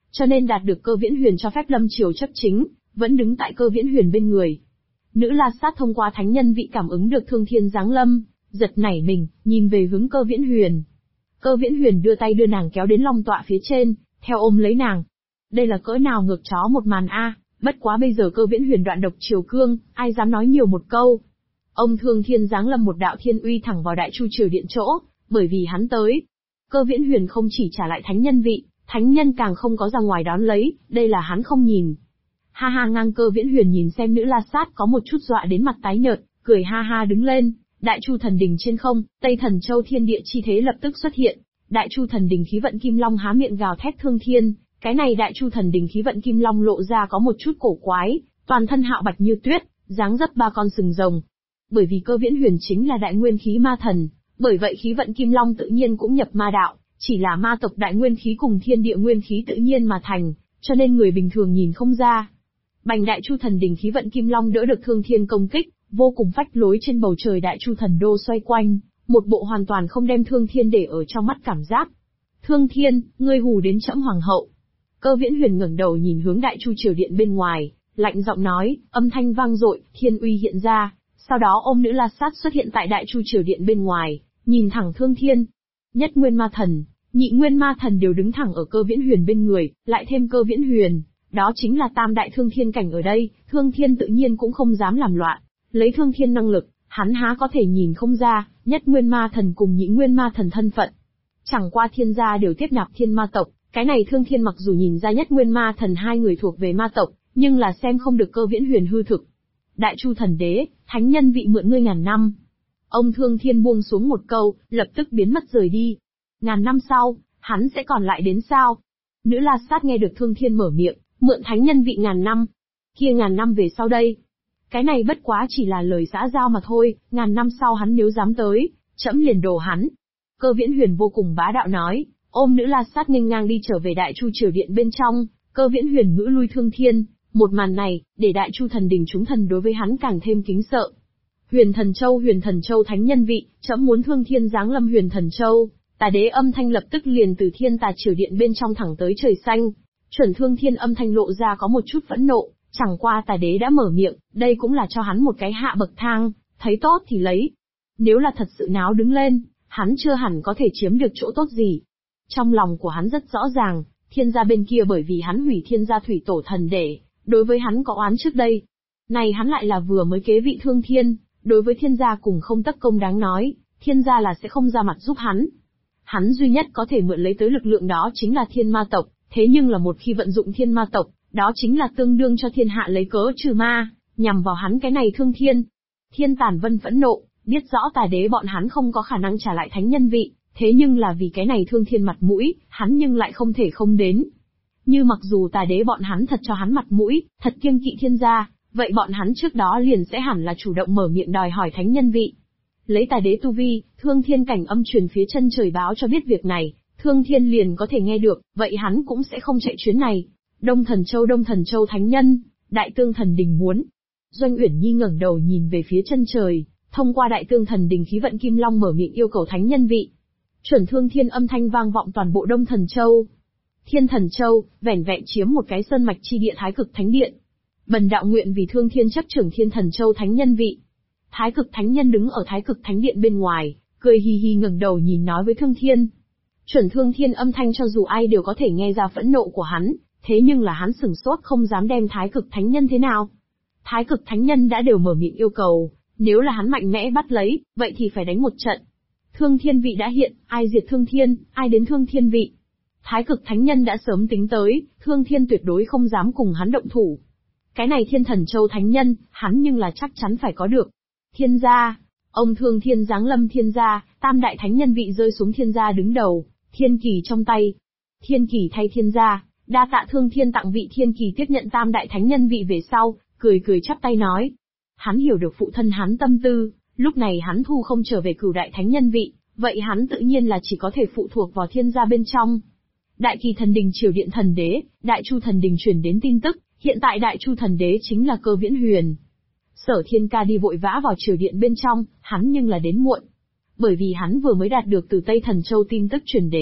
cho nên đạt được Cơ Viễn Huyền cho phép lâm triều chấp chính, vẫn đứng tại Cơ Viễn Huyền bên người. Nữ La Sát thông qua thánh nhân vị cảm ứng được Thương Thiên giáng lâm, giật nảy mình, nhìn về hướng Cơ Viễn Huyền. Cơ Viễn Huyền đưa tay đưa nàng kéo đến long tọa phía trên, theo ôm lấy nàng. Đây là cỡ nào ngược chó một màn a, bất quá bây giờ Cơ Viễn Huyền đoạn độc triều cương, ai dám nói nhiều một câu. Ông Thương Thiên giáng lâm một đạo thiên uy thẳng vào Đại Chu Triều Điện chỗ, bởi vì hắn tới. Cơ Viễn Huyền không chỉ trả lại thánh nhân vị, thánh nhân càng không có ra ngoài đón lấy, đây là hắn không nhìn. Ha ha, ngang Cơ Viễn Huyền nhìn xem nữ La Sát có một chút dọa đến mặt tái nhợt, cười ha ha đứng lên. Đại Chu thần đình trên không, Tây Thần Châu thiên địa chi thế lập tức xuất hiện. Đại Chu thần đình khí vận kim long há miệng gào thét thương thiên, cái này Đại Chu thần đình khí vận kim long lộ ra có một chút cổ quái, toàn thân hạo bạch như tuyết, dáng dấp ba con sừng rồng. Bởi vì Cơ Viễn Huyền chính là đại nguyên khí ma thần, bởi vậy khí vận kim long tự nhiên cũng nhập ma đạo, chỉ là ma tộc đại nguyên khí cùng thiên địa nguyên khí tự nhiên mà thành, cho nên người bình thường nhìn không ra. Bành Đại Chu thần đình khí vận kim long đỡ được Thương Thiên công kích, vô cùng phách lối trên bầu trời Đại Chu thần đô xoay quanh, một bộ hoàn toàn không đem Thương Thiên để ở trong mắt cảm giác. Thương Thiên, ngươi hù đến trẫm hoàng hậu. Cơ Viễn Huyền ngẩng đầu nhìn hướng Đại Chu Triều Điện bên ngoài, lạnh giọng nói, âm thanh vang dội, thiên uy hiện ra, sau đó ôm nữ La Sát xuất hiện tại Đại Chu Triều Điện bên ngoài, nhìn thẳng Thương Thiên. Nhất Nguyên Ma Thần, Nhị Nguyên Ma Thần đều đứng thẳng ở Cơ Viễn Huyền bên người, lại thêm Cơ Viễn Huyền, đó chính là tam đại Thương Thiên cảnh ở đây, Thương Thiên tự nhiên cũng không dám làm loạn. Lấy Thương Thiên năng lực, hắn há có thể nhìn không ra, Nhất Nguyên Ma Thần cùng Nhị Nguyên Ma Thần thân phận. Chẳng qua thiên gia đều tiếp nạp thiên ma tộc, cái này Thương Thiên mặc dù nhìn ra Nhất Nguyên Ma Thần hai người thuộc về ma tộc, nhưng là xem không được Cơ Viễn Huyền hư thực. Đại Chu thần đế, thánh nhân vị mượn ngươi ngàn năm. Ông Thương Thiên buông xuống một câu, lập tức biến mất rời đi. Ngàn năm sau, hắn sẽ còn lại đến sao? Nữ La Sát nghe được Thương Thiên mở miệng, mượn thánh nhân vị ngàn năm. Kia ngàn năm về sau đây? Cái này bất quá chỉ là lời xã giao mà thôi, ngàn năm sau hắn nếu dám tới, trẫm liền đổ hắn. Cơ Viễn Huyền vô cùng bá đạo nói, ôm nữ La Sát nghênh ngang đi trở về Đại Chu Triều Điện bên trong, Cơ Viễn Huyền ngữ lui Thương Thiên, một màn này, để Đại Chu thần đình chúng thần đối với hắn càng thêm kính sợ. Huyền Thần Châu thánh nhân vị, trẫm muốn Thương Thiên giáng lâm Huyền Thần Châu. Tà đế âm thanh lập tức liền từ Thiên Tà Triều Điện bên trong thẳng tới trời xanh. Chuẩn Thương Thiên âm thanh lộ ra có một chút phẫn nộ, chẳng qua Tà đế đã mở miệng, đây cũng là cho hắn một cái hạ bậc thang, thấy tốt thì lấy. Nếu là thật sự náo đứng lên, hắn chưa hẳn có thể chiếm được chỗ tốt gì. Trong lòng của hắn rất rõ ràng, thiên gia bên kia bởi vì hắn hủy thiên gia thủy tổ thần để, đối với hắn có oán trước đây. Này hắn lại là vừa mới kế vị Thương Thiên, đối với thiên gia cùng không tất công đáng nói, thiên gia là sẽ không ra mặt giúp hắn. Hắn duy nhất có thể mượn lấy tới lực lượng đó chính là thiên ma tộc, thế nhưng là một khi vận dụng thiên ma tộc, đó chính là tương đương cho thiên hạ lấy cớ trừ ma, nhằm vào hắn cái này Thương Thiên. Thiên Tản Vân phẫn nộ, biết rõ Tà đế bọn hắn không có khả năng trả lại thánh nhân vị, thế nhưng là vì cái này Thương Thiên mặt mũi, hắn nhưng lại không thể không đến. Như mặc dù Tà đế bọn hắn thật cho hắn mặt mũi, thật kiêng kỵ thiên gia, vậy bọn hắn trước đó liền sẽ hẳn là chủ động mở miệng đòi hỏi thánh nhân vị. Lấy Tà đế tu vi, Thương Thiên cảnh âm truyền phía chân trời báo cho biết việc này, Thương Thiên liền có thể nghe được, vậy hắn cũng sẽ không chạy chuyến này. Đông Thần Châu thánh nhân, Đại Tương thần đình muốn. Doanh Uyển Nhi ngẩng đầu nhìn về phía chân trời, thông qua Đại Tương thần đình khí vận kim long mở miệng yêu cầu thánh nhân vị. Chuẩn Thương Thiên âm thanh vang vọng toàn bộ Đông Thần Châu. Thiên Thần Châu, vẻn vẹn chiếm một cái sơn mạch chi địa Thái Cực Thánh Điện. Bần đạo nguyện vì Thương Thiên chấp trưởng Thiên Thần Châu thánh nhân vị. Thái Cực Thánh Nhân đứng ở Thái Cực Thánh Điện bên ngoài, cười hì hì ngẩng đầu nhìn nói với Thương Thiên. Chuẩn Thương Thiên âm thanh cho dù ai đều có thể nghe ra phẫn nộ của hắn, thế nhưng là hắn sửng sốt không dám đem Thái Cực Thánh Nhân thế nào. Thái Cực Thánh Nhân đã đều mở miệng yêu cầu, nếu là hắn mạnh mẽ bắt lấy, vậy thì phải đánh một trận. Thương Thiên vị đã hiện, ai diệt Thương Thiên, ai đến Thương Thiên vị. Thái Cực Thánh Nhân đã sớm tính tới, Thương Thiên tuyệt đối không dám cùng hắn động thủ. Cái này Thiên Thần Châu Thánh Nhân, hắn nhưng là chắc chắn phải có được. Thiên gia, ông Thương Thiên giáng lâm thiên gia, tam đại thánh nhân vị rơi xuống thiên gia đứng đầu, thiên kỳ trong tay. Thiên kỳ thay thiên gia, đa tạ Thương Thiên tặng vị. Thiên kỳ tiếp nhận tam đại thánh nhân vị về sau, cười cười chắp tay nói. Hắn hiểu được phụ thân hắn tâm tư, lúc này hắn thu không trở về cửu đại thánh nhân vị, vậy hắn tự nhiên là chỉ có thể phụ thuộc vào thiên gia bên trong. Đại Kỳ thần đình triều điện thần đế, Đại Chu thần đình truyền đến tin tức, hiện tại Đại Chu thần đế chính là Cơ Viễn Huyền. Sở Thiên Ca đi vội vã vào triều điện bên trong, hắn nhưng là đến muộn. Bởi vì hắn vừa mới đạt được từ Tây Thần Châu tin tức truyền đến,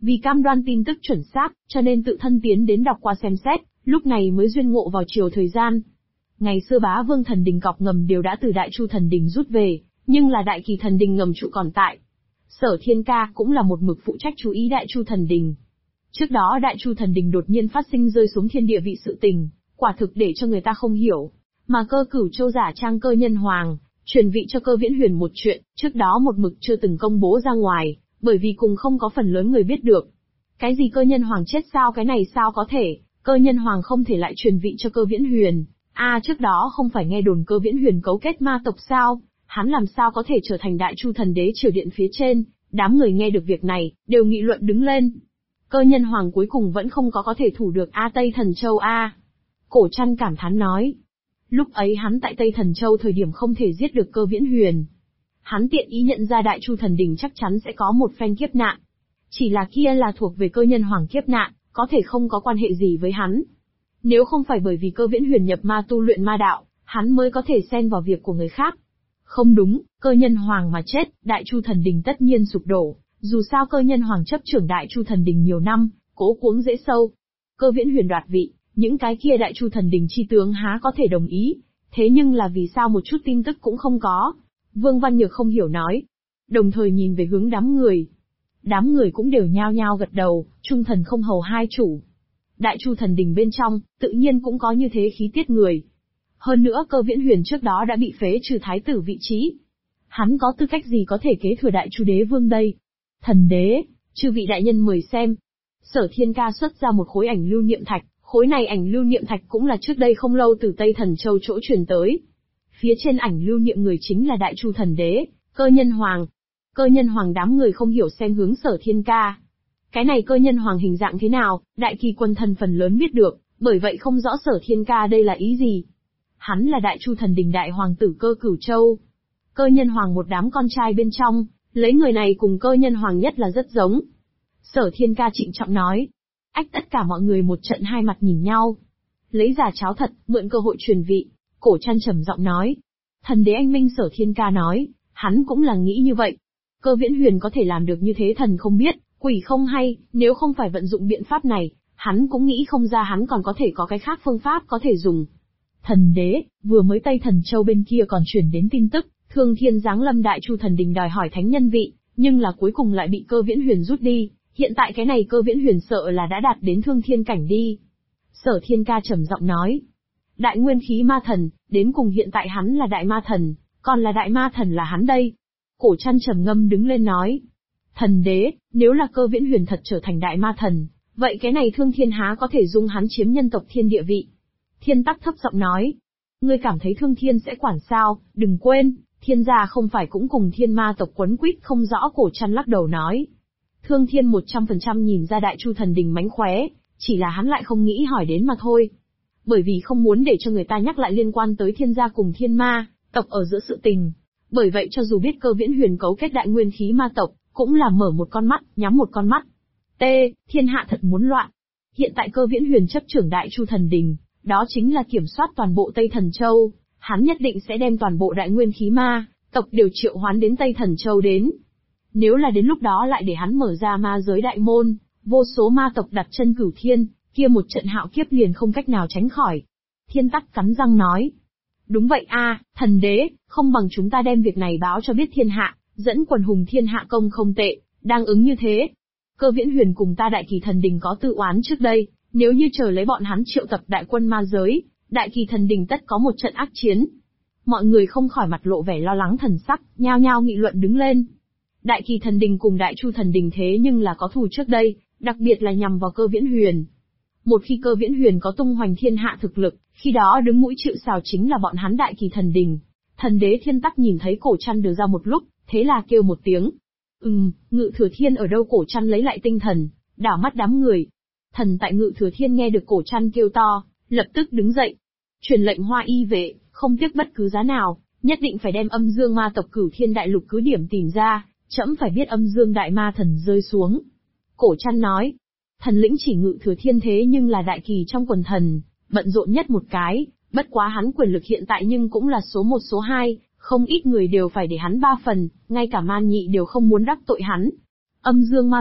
Vì cam đoan tin tức chuẩn xác, cho nên tự thân tiến đến đọc qua xem xét, lúc này mới duyên ngộ vào chiều thời gian. Ngày xưa Bá Vương Thần Đình cọc ngầm đều đã từ Đại Chu Thần Đình rút về, nhưng là Đại Kỳ Thần Đình ngầm trụ còn tại. Sở Thiên Ca cũng là một mực phụ trách chú ý Đại Chu Thần Đình. Trước đó Đại Chu Thần Đình đột nhiên phát sinh rơi xuống thiên địa vị sự tình, quả thực để cho người ta không hiểu. Mà Cơ Cửu Châu giả trang Cơ Nhân Hoàng, truyền vị cho Cơ Viễn Huyền một chuyện, trước đó một mực chưa từng công bố ra ngoài, bởi vì cùng không có phần lớn người biết được. Cái gì Cơ Nhân Hoàng chết sao, cái này sao có thể, Cơ Nhân Hoàng không thể lại truyền vị cho Cơ Viễn Huyền. Trước đó không phải nghe đồn Cơ Viễn Huyền cấu kết ma tộc sao, hắn làm sao có thể trở thành Đại Chu Thần Đế triều điện phía trên, đám người nghe được việc này, đều nghị luận đứng lên. Cơ Nhân Hoàng cuối cùng vẫn không có thể thủ được Tây Thần Châu Cổ Trăn cảm thán nói. Lúc ấy hắn tại Tây Thần Châu thời điểm không thể giết được Cơ Viễn Huyền. Hắn tiện ý nhận ra Đại Chu Thần Đình chắc chắn sẽ có một phen kiếp nạn. Chỉ là kia là thuộc về Cơ Nhân Hoàng kiếp nạn, có thể không có quan hệ gì với hắn. Nếu không phải bởi vì Cơ Viễn Huyền nhập ma tu luyện ma đạo, hắn mới có thể xen vào việc của người khác. Không đúng, Cơ Nhân Hoàng mà chết, Đại Chu Thần Đình tất nhiên sụp đổ, dù sao Cơ Nhân Hoàng chấp trưởng Đại Chu Thần Đình nhiều năm, cố cuống dễ sâu. Cơ Viễn Huyền đoạt vị, những cái kia Đại Chu Thần Đình chi tướng há có thể đồng ý, thế nhưng là vì sao một chút tin tức cũng không có? Vương Văn Nhược không hiểu nói, đồng thời nhìn về hướng đám người. Đám người cũng đều nhao nhao gật đầu, trung thần không hầu hai chủ. Đại Chu Thần Đình bên trong, tự nhiên cũng có như thế khí tiết người. Hơn nữa Cơ Viễn Huyền trước đó đã bị phế trừ thái tử vị trí. Hắn có tư cách gì có thể kế thừa Đại Chu Đế Vương đây? Thần đế, chư vị đại nhân mời xem. Sở Thiên Ca xuất ra một khối ảnh lưu niệm thạch, khối này ảnh lưu niệm thạch cũng là trước đây không lâu từ Tây Thần Châu chỗ truyền tới. Phía trên ảnh lưu niệm người chính là Đại Chu Thần Đế, Cơ Nhân Hoàng. Cơ Nhân Hoàng đám người không hiểu xem hướng Sở Thiên Ca. Cái này Cơ Nhân Hoàng hình dạng thế nào, Đại Kỳ quân thần phần lớn biết được, bởi vậy không rõ Sở Thiên Ca đây là ý gì. Hắn là Đại Chu Thần Đình đại hoàng tử Cơ Cửu Châu. Cơ Nhân Hoàng một đám con trai bên trong, lấy người này cùng Cơ Nhân Hoàng nhất là rất giống. Sở Thiên Ca trịnh trọng nói. Tất cả mọi người một trận hai mặt nhìn nhau. Lấy giả cháo thật, mượn cơ hội truyền vị, Cổ Trăn trầm giọng nói. Thần đế anh minh. Sở Thiên Ca nói, hắn cũng là nghĩ như vậy. Cơ Viễn Huyền có thể làm được như thế thần không biết, quỷ không hay, nếu không phải vận dụng biện pháp này, hắn cũng nghĩ không ra hắn còn có thể có cái khác phương pháp có thể dùng. Thần đế, vừa mới Tây Thần Châu bên kia còn truyền đến tin tức, Thương Thiên giáng lâm Đại Chu Thần Đình đòi hỏi thánh nhân vị, nhưng là cuối cùng lại bị Cơ Viễn Huyền rút đi, hiện tại cái này Cơ Viễn Huyền sợ là đã đạt đến Thương Thiên cảnh đi. Sở Thiên Ca trầm giọng nói. Đại Nguyên Khí Ma Thần, đến cùng hiện tại hắn là Đại Ma Thần, còn là Đại Ma Thần là hắn đây. Cổ Trăn trầm ngâm đứng lên nói. Thần đế, nếu là Cơ Viễn Huyền thật trở thành Đại Ma Thần, vậy cái này Thương Thiên há có thể dung hắn chiếm nhân tộc thiên địa vị. Thiên Tắc thấp giọng nói. Ngươi cảm thấy Thương Thiên sẽ quản sao, đừng quên, Thiên gia không phải cũng cùng Thiên Ma tộc quấn quýt không rõ. Cổ Trăn lắc đầu nói. Thương Thiên 100% nhìn ra Đại Chu Thần Đình mánh khóe, chỉ là hắn lại không nghĩ hỏi đến mà thôi. Bởi vì không muốn để cho người ta nhắc lại liên quan tới Thiên gia cùng Thiên Ma tộc ở giữa sự tình. Bởi vậy cho dù biết Cơ Viễn Huyền cấu kết Đại Nguyên Khí Ma tộc, cũng là mở một con mắt, nhắm một con mắt. Thiên hạ thật muốn loạn. Hiện tại Cơ Viễn Huyền chấp trưởng Đại Chu Thần Đình, đó chính là kiểm soát toàn bộ Tây Thần Châu, hắn nhất định sẽ đem toàn bộ Đại Nguyên Khí Ma tộc đều triệu hoán đến Tây Thần Châu đến. Nếu là đến lúc đó lại để hắn mở ra ma giới đại môn, vô số ma tộc đặt chân cửu thiên, kia một trận hạo kiếp liền không cách nào tránh khỏi. Thiên Tắc cắn răng nói. Đúng vậy thần đế, không bằng chúng ta đem việc này báo cho biết thiên hạ, dẫn quần hùng thiên hạ công không tệ, đang ứng như thế. Cơ Viễn Huyền cùng ta Đại Kỳ Thần Đình có tự oán trước đây, nếu như chờ lấy bọn hắn triệu tập đại quân ma giới, Đại Kỳ Thần Đình tất có một trận ác chiến. Mọi người không khỏi mặt lộ vẻ lo lắng thần sắc, nhao nhao nghị luận đứng lên. Đại Kỳ Thần Đình cùng Đại Chu Thần Đình thế nhưng là có thù trước đây, đặc biệt là nhằm vào Cơ Viễn Huyền. Một khi Cơ Viễn Huyền có tung hoành thiên hạ thực lực, khi đó đứng mũi chịu sào chính là bọn hắn Đại Kỳ Thần Đình. Thần đế Thiên Tắc nhìn thấy Cổ Trăn đưa ra một lúc, thế là kêu một tiếng. Ngự Thừa Thiên ở đâu? Cổ Trăn lấy lại tinh thần, đảo mắt đám người. Thần tại Ngự Thừa Thiên nghe được Cổ Trăn kêu to, lập tức đứng dậy. Truyền lệnh Hoa Y vệ, không tiếc bất cứ giá nào, nhất định phải đem Âm Dương Ma tộc Cửu Thiên Đại Lục cứ điểm tìm ra, trẫm phải biết Âm Dương Đại Ma Thần rơi xuống. Cổ Trăn nói. Thần lĩnh chỉ Ngự Thừa Thiên thế nhưng là đại kỳ trong quần thần, bận rộn nhất một cái, bất quá hắn quyền lực hiện tại nhưng cũng là số 1 số 2, không ít người đều phải để hắn 3 phần, ngay cả Man Nhị đều không muốn đắc tội hắn. Âm Dương Ma tộc,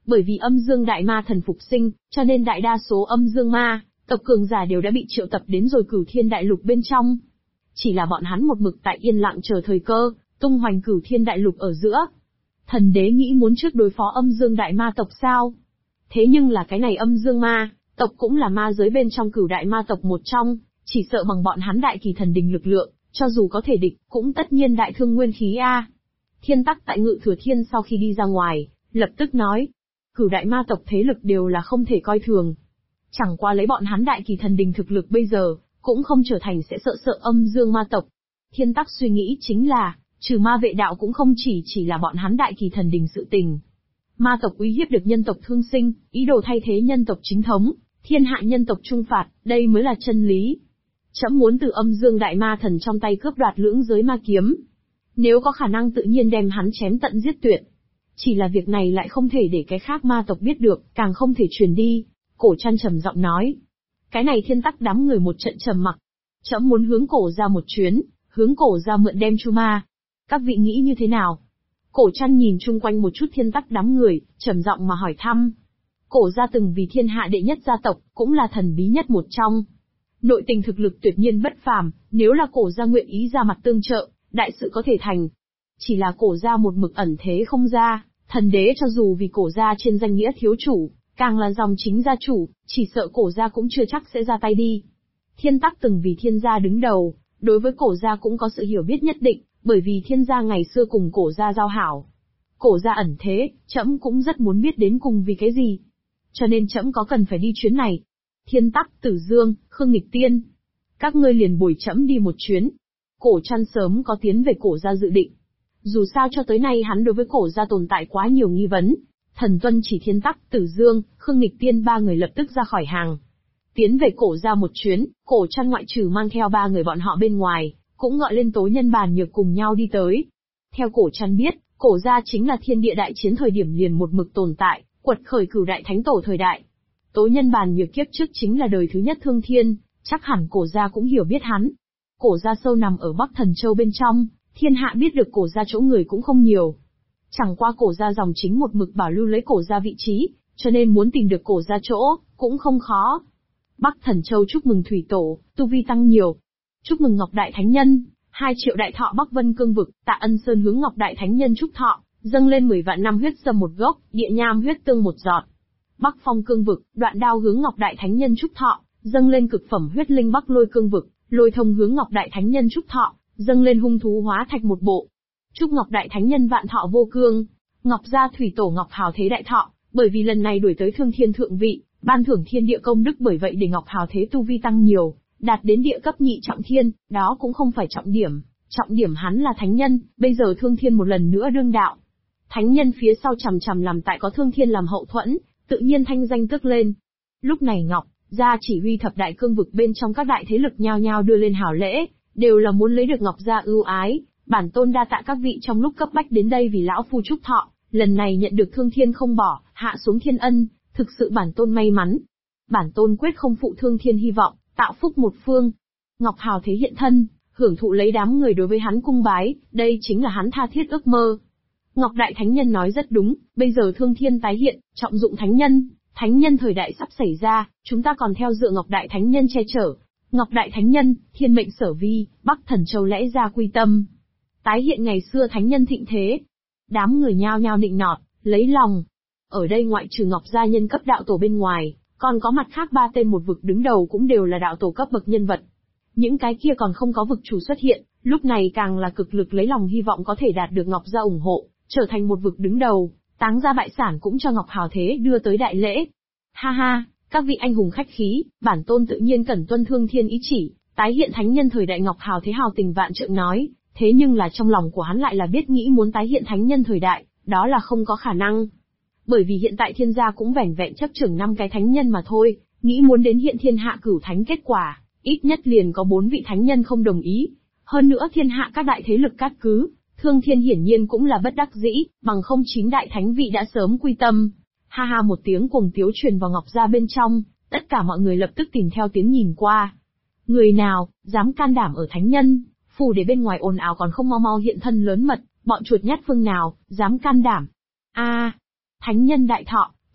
Bởi vì âm dương đại ma thần phục sinh, cho nên đại đa số âm dương ma tộc cường giả đều đã bị triệu tập đến rồi Cửu Thiên Đại Lục bên trong. Chỉ là bọn hắn một mực tại yên lặng chờ thời cơ, tung hoành Cửu Thiên Đại Lục ở giữa. Thần đế nghĩ muốn trước đối phó âm dương đại ma tộc sao? Thế nhưng là cái này âm dương ma tộc cũng là ma giới bên trong cửu đại ma tộc một trong, chỉ sợ bằng bọn hắn đại kỳ thần đình lực lượng, cho dù có thể địch, cũng tất nhiên đại thương nguyên khí a. Thiên Tắc tại Ngự Thừa Thiên sau khi đi ra ngoài, lập tức nói, cửu đại ma tộc thế lực đều là không thể coi thường. Chẳng qua lấy bọn hắn đại kỳ thần đình thực lực bây giờ, cũng không trở thành sẽ sợ âm dương ma tộc. Thiên Tắc suy nghĩ chính là, trừ ma vệ đạo cũng không chỉ là bọn hắn đại kỳ thần đình sự tình. Ma tộc uy hiếp được nhân tộc thương sinh, ý đồ thay thế nhân tộc chính thống, thiên hạ nhân tộc trung phạt, đây mới là chân lý. Trẫm muốn từ âm dương đại ma thần trong tay cướp đoạt lưỡng giới ma kiếm. Nếu có khả năng tự nhiên đem hắn chém tận giết tuyệt. Chỉ là việc này lại không thể để cái khác ma tộc biết được, càng không thể truyền đi. Cổ Trăn trầm giọng nói. Cái này Thiên Tắc đám người một trận trầm mặc. Trẫm muốn hướng cổ ra một chuyến, hướng cổ ra mượn đem chu ma. Các vị nghĩ như thế nào? Cổ Trăn nhìn chung quanh một chút Thiên Tắc đám người, trầm giọng mà hỏi thăm. Cổ gia từng vì thiên hạ đệ nhất gia tộc, cũng là thần bí nhất một trong. Nội tình thực lực tuyệt nhiên bất phàm, nếu là cổ gia nguyện ý ra mặt tương trợ, đại sự có thể thành. Chỉ là cổ gia một mực ẩn thế không ra, thần đế cho dù vì cổ gia trên danh nghĩa thiếu chủ, càng là dòng chính gia chủ, chỉ sợ cổ gia cũng chưa chắc sẽ ra tay đi. Thiên Tắc từng vì thiên gia đứng đầu, đối với cổ gia cũng có sự hiểu biết nhất định, bởi vì thiên gia ngày xưa cùng cổ gia giao hảo. Cổ gia ẩn thế, trẫm cũng rất muốn biết đến cùng vì cái gì. Cho nên trẫm có cần phải đi chuyến này. Thiên Tắc, Tử Dương, Khương Nghịch Tiên. Các ngươi liền bồi trẫm đi một chuyến. Cổ Trăn sớm có tiến về cổ gia dự định. Dù sao cho tới nay hắn đối với cổ gia tồn tại quá nhiều nghi vấn. Thần tuân chỉ Thiên Tắc, Tử Dương, Khương Nghịch Tiên ba người lập tức ra khỏi hàng. Tiến về cổ gia một chuyến, Cổ Trăn ngoại trừ mang theo ba người bọn họ bên ngoài, cũng gọi lên Tố Nhân Bàn Nhược cùng nhau đi tới. Theo Cổ Trăn biết, cổ gia chính là thiên địa đại chiến thời điểm liền một mực tồn tại, quật khởi cửu đại thánh tổ thời đại. Tố Nhân Bàn Nhược kiếp trước chính là đời thứ nhất Thương Thiên, chắc hẳn cổ gia cũng hiểu biết hắn. Cổ gia sâu nằm ở Bắc Thần Châu bên trong, thiên hạ biết được cổ gia chỗ người cũng không nhiều. Chẳng qua cổ gia dòng chính một mực bảo lưu lấy cổ gia vị trí, cho nên muốn tìm được cổ gia chỗ, cũng không khó. Bắc Thần Châu chúc mừng Thủy Tổ, tu vi tăng nhiều. Chúc mừng Ngọc Đại Thánh Nhân, 2 triệu đại thọ Bắc Vân Cương Vực, Tạ Ân Sơn hướng Ngọc Đại Thánh Nhân chúc thọ, dâng lên 10 vạn năm huyết sâm một gốc, địa nham huyết tương một giọt. Bắc Phong Cương Vực, Đoạn Đao hướng Ngọc Đại Thánh Nhân chúc thọ, dâng lên cực phẩm huyết linh Bắc Lôi Cương Vực, Lôi Thông hướng Ngọc Đại Thánh Nhân chúc thọ, dâng lên hung thú hóa thạch một bộ. Chúc Ngọc Đại Thánh Nhân vạn thọ vô cương. Ngọc gia Thủy Tổ Ngọc Hào Thế đại thọ, bởi vì lần này đuổi tới Thương Thiên thượng vị, ban thưởng thiên địa công đức, bởi vậy để Ngọc Hào Thế tu vi tăng nhiều, đạt đến địa cấp nhị trọng thiên, đó cũng không phải trọng điểm hắn là thánh nhân, bây giờ Thương Thiên một lần nữa đương đạo. Thánh nhân phía sau chằm làm tại có Thương Thiên làm hậu thuẫn, tự nhiên thanh danh tức lên. Lúc này Ngọc gia chỉ huy thập đại cương vực bên trong các đại thế lực nhao nhao đưa lên hảo lễ, đều là muốn lấy được Ngọc gia ưu ái. Bản tôn đa tạ các vị trong lúc cấp bách đến đây vì lão phu chúc thọ, lần này nhận được Thương Thiên không bỏ, hạ xuống thiên ân, thực sự bản tôn may mắn. Bản tôn quyết không phụ Thương Thiên hy vọng, tạo phúc một phương. Ngọc Hào Thế hiện thân, hưởng thụ lấy đám người đối với hắn cung bái, đây chính là hắn tha thiết ước mơ. Ngọc Đại Thánh Nhân nói rất đúng, bây giờ Thương Thiên tái hiện, trọng dụng thánh nhân thời đại sắp xảy ra, chúng ta còn theo dựa Ngọc Đại Thánh Nhân che chở. Ngọc Đại Thánh Nhân, thiên mệnh sở vi, Bắc Thần Châu lẽ ra quy tâm. Tái hiện ngày xưa thánh nhân thịnh thế. Đám người nhao nhao nịnh nọt, lấy lòng. Ở đây ngoại trừ Ngọc gia nhân cấp đạo tổ bên ngoài, còn có mặt khác 3 tên một vực đứng đầu cũng đều là đạo tổ cấp bậc nhân vật. Những cái kia còn không có vực chủ xuất hiện, lúc này càng là cực lực lấy lòng hy vọng có thể đạt được Ngọc gia ủng hộ, trở thành một vực đứng đầu, táng ra bại sản cũng cho Ngọc Hào Thế đưa tới đại lễ. Ha ha, các vị anh hùng khách khí, bản tôn tự nhiên cần tuân Thương Thiên ý chỉ, tái hiện thánh nhân thời đại. Ngọc Hào Thế hào tình vạn trượng nói, thế nhưng là trong lòng của hắn lại là biết nghĩ muốn tái hiện thánh nhân thời đại, đó là không có khả năng. Bởi vì hiện tại thiên gia cũng vẻn vẹn chấp chưởng 5 cái thánh nhân mà thôi, nghĩ muốn đến hiện thiên hạ cửu thánh kết quả, ít nhất liền có 4 vị thánh nhân không đồng ý. Hơn nữa thiên hạ các đại thế lực cát cứ, Thương Thiên hiển nhiên cũng là bất đắc dĩ, bằng không 9 đại thánh vị đã sớm quy tâm. Ha ha, một tiếng cuồng tiếu truyền vào Ngọc gia bên trong, tất cả mọi người lập tức tìm theo tiếng nhìn qua. Người nào dám can đảm ở thánh nhân phủ để bên ngoài ồn ào còn không mau mau hiện thân lớn mật, bọn chuột nhát phương nào dám can đảm? A, thánh nhân đại thọ,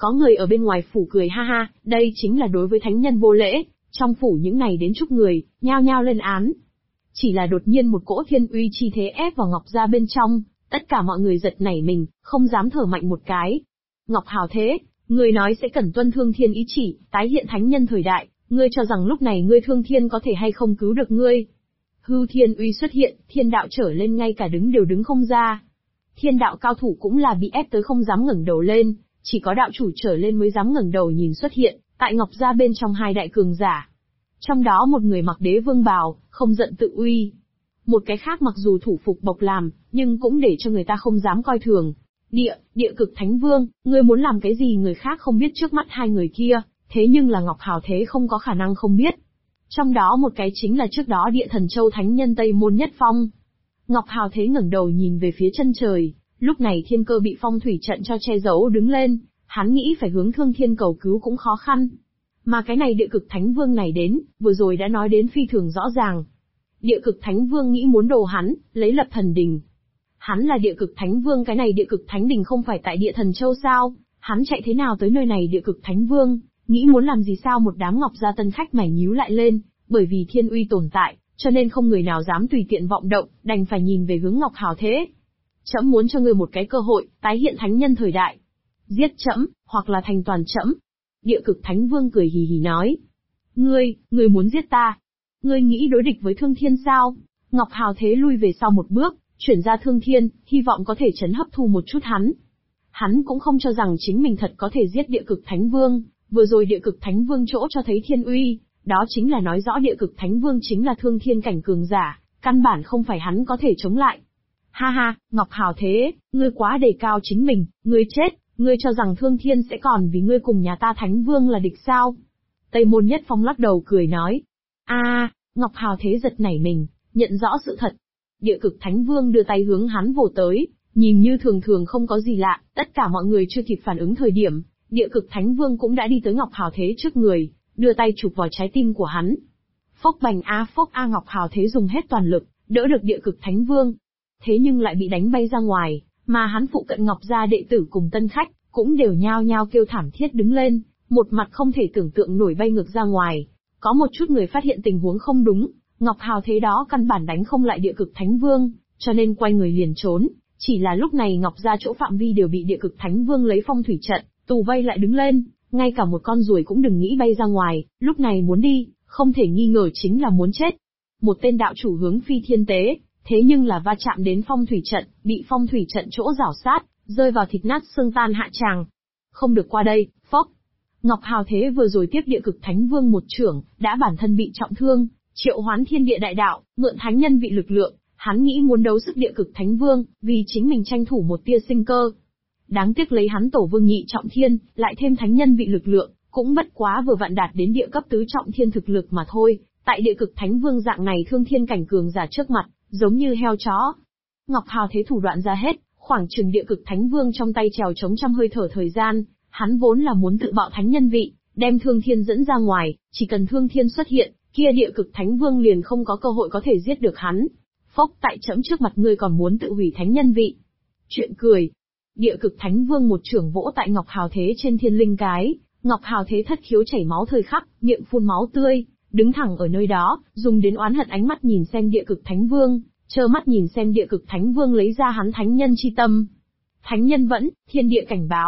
Có người ở bên ngoài phủ cười ha ha, đây chính là đối với thánh nhân vô lễ, trong phủ những này đến chúc người, nhao nhao lên án. Chỉ là đột nhiên một cỗ thiên uy chi thế ép vào Ngọc gia bên trong, tất cả mọi người giật nảy mình, không dám thở mạnh một cái. Ngọc Hào Thế, ngươi nói sẽ cần tuân thương thiên ý chỉ, tái hiện thánh nhân thời đại, ngươi cho rằng lúc này ngươi thương thiên có thể hay không cứu được ngươi? Hư thiên uy xuất hiện, thiên đạo trở lên ngay cả đứng đều đứng không ra. Thiên đạo cao thủ cũng là bị ép tới không dám ngẩng đầu lên, chỉ có đạo chủ trở lên mới dám ngẩng đầu nhìn xuất hiện, tại Ngọc gia bên trong hai đại cường giả. Trong đó một người mặc đế vương bào, không giận tự uy. Một cái khác mặc dù thủ phục bộc làm, nhưng cũng để cho người ta không dám coi thường. Địa cực thánh vương, ngươi muốn làm cái gì người khác không biết trước mắt hai người kia, thế nhưng là Ngọc Hào Thế không có khả năng không biết. Trong đó một cái chính là trước đó địa thần châu thánh nhân Tây Môn Nhất Phong. Ngọc Hào Thế ngẩng đầu nhìn về phía chân trời, lúc này thiên cơ bị phong thủy trận cho che giấu đứng lên, hắn nghĩ phải hướng thương thiên cầu cứu cũng khó khăn. Mà cái này địa cực thánh vương này đến, vừa rồi đã nói đến phi thường rõ ràng. Địa cực thánh vương nghĩ muốn đồ hắn, lấy lập thần đình. Hắn là địa cực thánh vương, cái này địa cực thánh đình không phải tại địa thần châu sao, hắn chạy thế nào tới nơi này địa cực thánh vương, nghĩ muốn làm gì sao? Một đám Ngọc gia tân khách mày nhíu lại lên, bởi vì thiên uy tồn tại, cho nên không người nào dám tùy tiện vọng động, đành phải nhìn về hướng Ngọc Hào Thế. Trẫm muốn cho ngươi một cái cơ hội, tái hiện thánh nhân thời đại. Giết trẫm, hoặc là thành toàn trẫm. Địa cực thánh vương cười hì hì nói. Ngươi muốn giết ta? Ngươi nghĩ đối địch với thương thiên sao? Ngọc Hào Thế lui về sau một bước, chuyển ra thương thiên, hy vọng có thể chấn hấp thu một chút hắn. Hắn cũng không cho rằng chính mình thật có thể giết địa cực thánh vương, vừa rồi địa cực thánh vương chỗ cho thấy thiên uy, đó chính là nói rõ địa cực thánh vương chính là thương thiên cảnh cường giả, căn bản không phải hắn có thể chống lại. Ha ha, Ngọc Hào Thế, ngươi quá đề cao chính mình, ngươi chết, ngươi cho rằng thương thiên sẽ còn vì ngươi cùng nhà ta thánh vương là địch sao? Tây Môn Nhất Phong lắc đầu cười nói. Ngọc Hào Thế giật nảy mình, nhận rõ sự thật. Địa cực thánh vương đưa tay hướng hắn vồ tới, nhìn như thường thường không có gì lạ, tất cả mọi người chưa kịp phản ứng thời điểm, địa cực thánh vương cũng đã đi tới Ngọc Hào Thế trước người, đưa tay chụp vào trái tim của hắn. Phốc bành phốc Ngọc Hào Thế dùng hết toàn lực, đỡ được địa cực thánh vương. Thế nhưng lại bị đánh bay ra ngoài, mà hắn phụ cận Ngọc gia đệ tử cùng tân khách, cũng đều nhao nhao kêu thảm thiết đứng lên, một mặt không thể tưởng tượng nổi bay ngược ra ngoài. Có một chút người phát hiện tình huống không đúng, Ngọc Hào Thế đó căn bản đánh không lại địa cực thánh vương, cho nên quay người liền trốn. Chỉ là lúc này Ngọc gia chỗ phạm vi đều bị địa cực thánh vương lấy phong thủy trận, tù vây lại đứng lên, ngay cả một con ruồi cũng đừng nghĩ bay ra ngoài, lúc này muốn đi, không thể nghi ngờ chính là muốn chết. Một tên đạo chủ hướng phi thiên tế, thế nhưng là va chạm đến phong thủy trận, bị phong thủy trận chỗ rảo sát, rơi vào thịt nát xương tan hạ tràng. Không được qua đây, phốc. Ngọc Hào Thế vừa rồi tiếp địa cực thánh vương một chưởng, đã bản thân bị trọng thương, triệu hoán thiên địa đại đạo, mượn thánh nhân vị lực lượng, hắn nghĩ muốn đấu sức địa cực thánh vương, vì chính mình tranh thủ một tia sinh cơ. Đáng tiếc lấy hắn tổ vương nhị trọng thiên, lại thêm thánh nhân vị lực lượng, cũng bất quá vừa vặn đạt đến địa cấp tứ trọng thiên thực lực mà thôi. Tại địa cực thánh vương dạng này thương thiên cảnh cường giả trước mặt, giống như heo chó. Ngọc Hào Thế thủ đoạn ra hết, khoảng chừng địa cực thánh vương trong tay trèo chống trăm hơi thở thời gian, hắn vốn là muốn tự bạo thánh nhân vị, đem thương thiên dẫn ra ngoài, chỉ cần thương thiên xuất hiện, kia địa cực thánh vương liền không có cơ hội có thể giết được hắn. Phốc, tại trẫm trước mặt ngươi còn muốn tự hủy thánh nhân vị. Chuyện cười. Địa cực thánh vương một chưởng vỗ tại Ngọc Hào Thế trên thiên linh cái, Ngọc Hào Thế thất khiếu chảy máu thời khắc, miệng phun máu tươi, đứng thẳng ở nơi đó, dùng đến oán hận ánh mắt nhìn xem địa cực thánh vương, trơ mắt nhìn xem địa cực thánh vương lấy ra hắn thánh nhân chi tâm. Thánh nhân vẫn, thiên địa cảnh báo.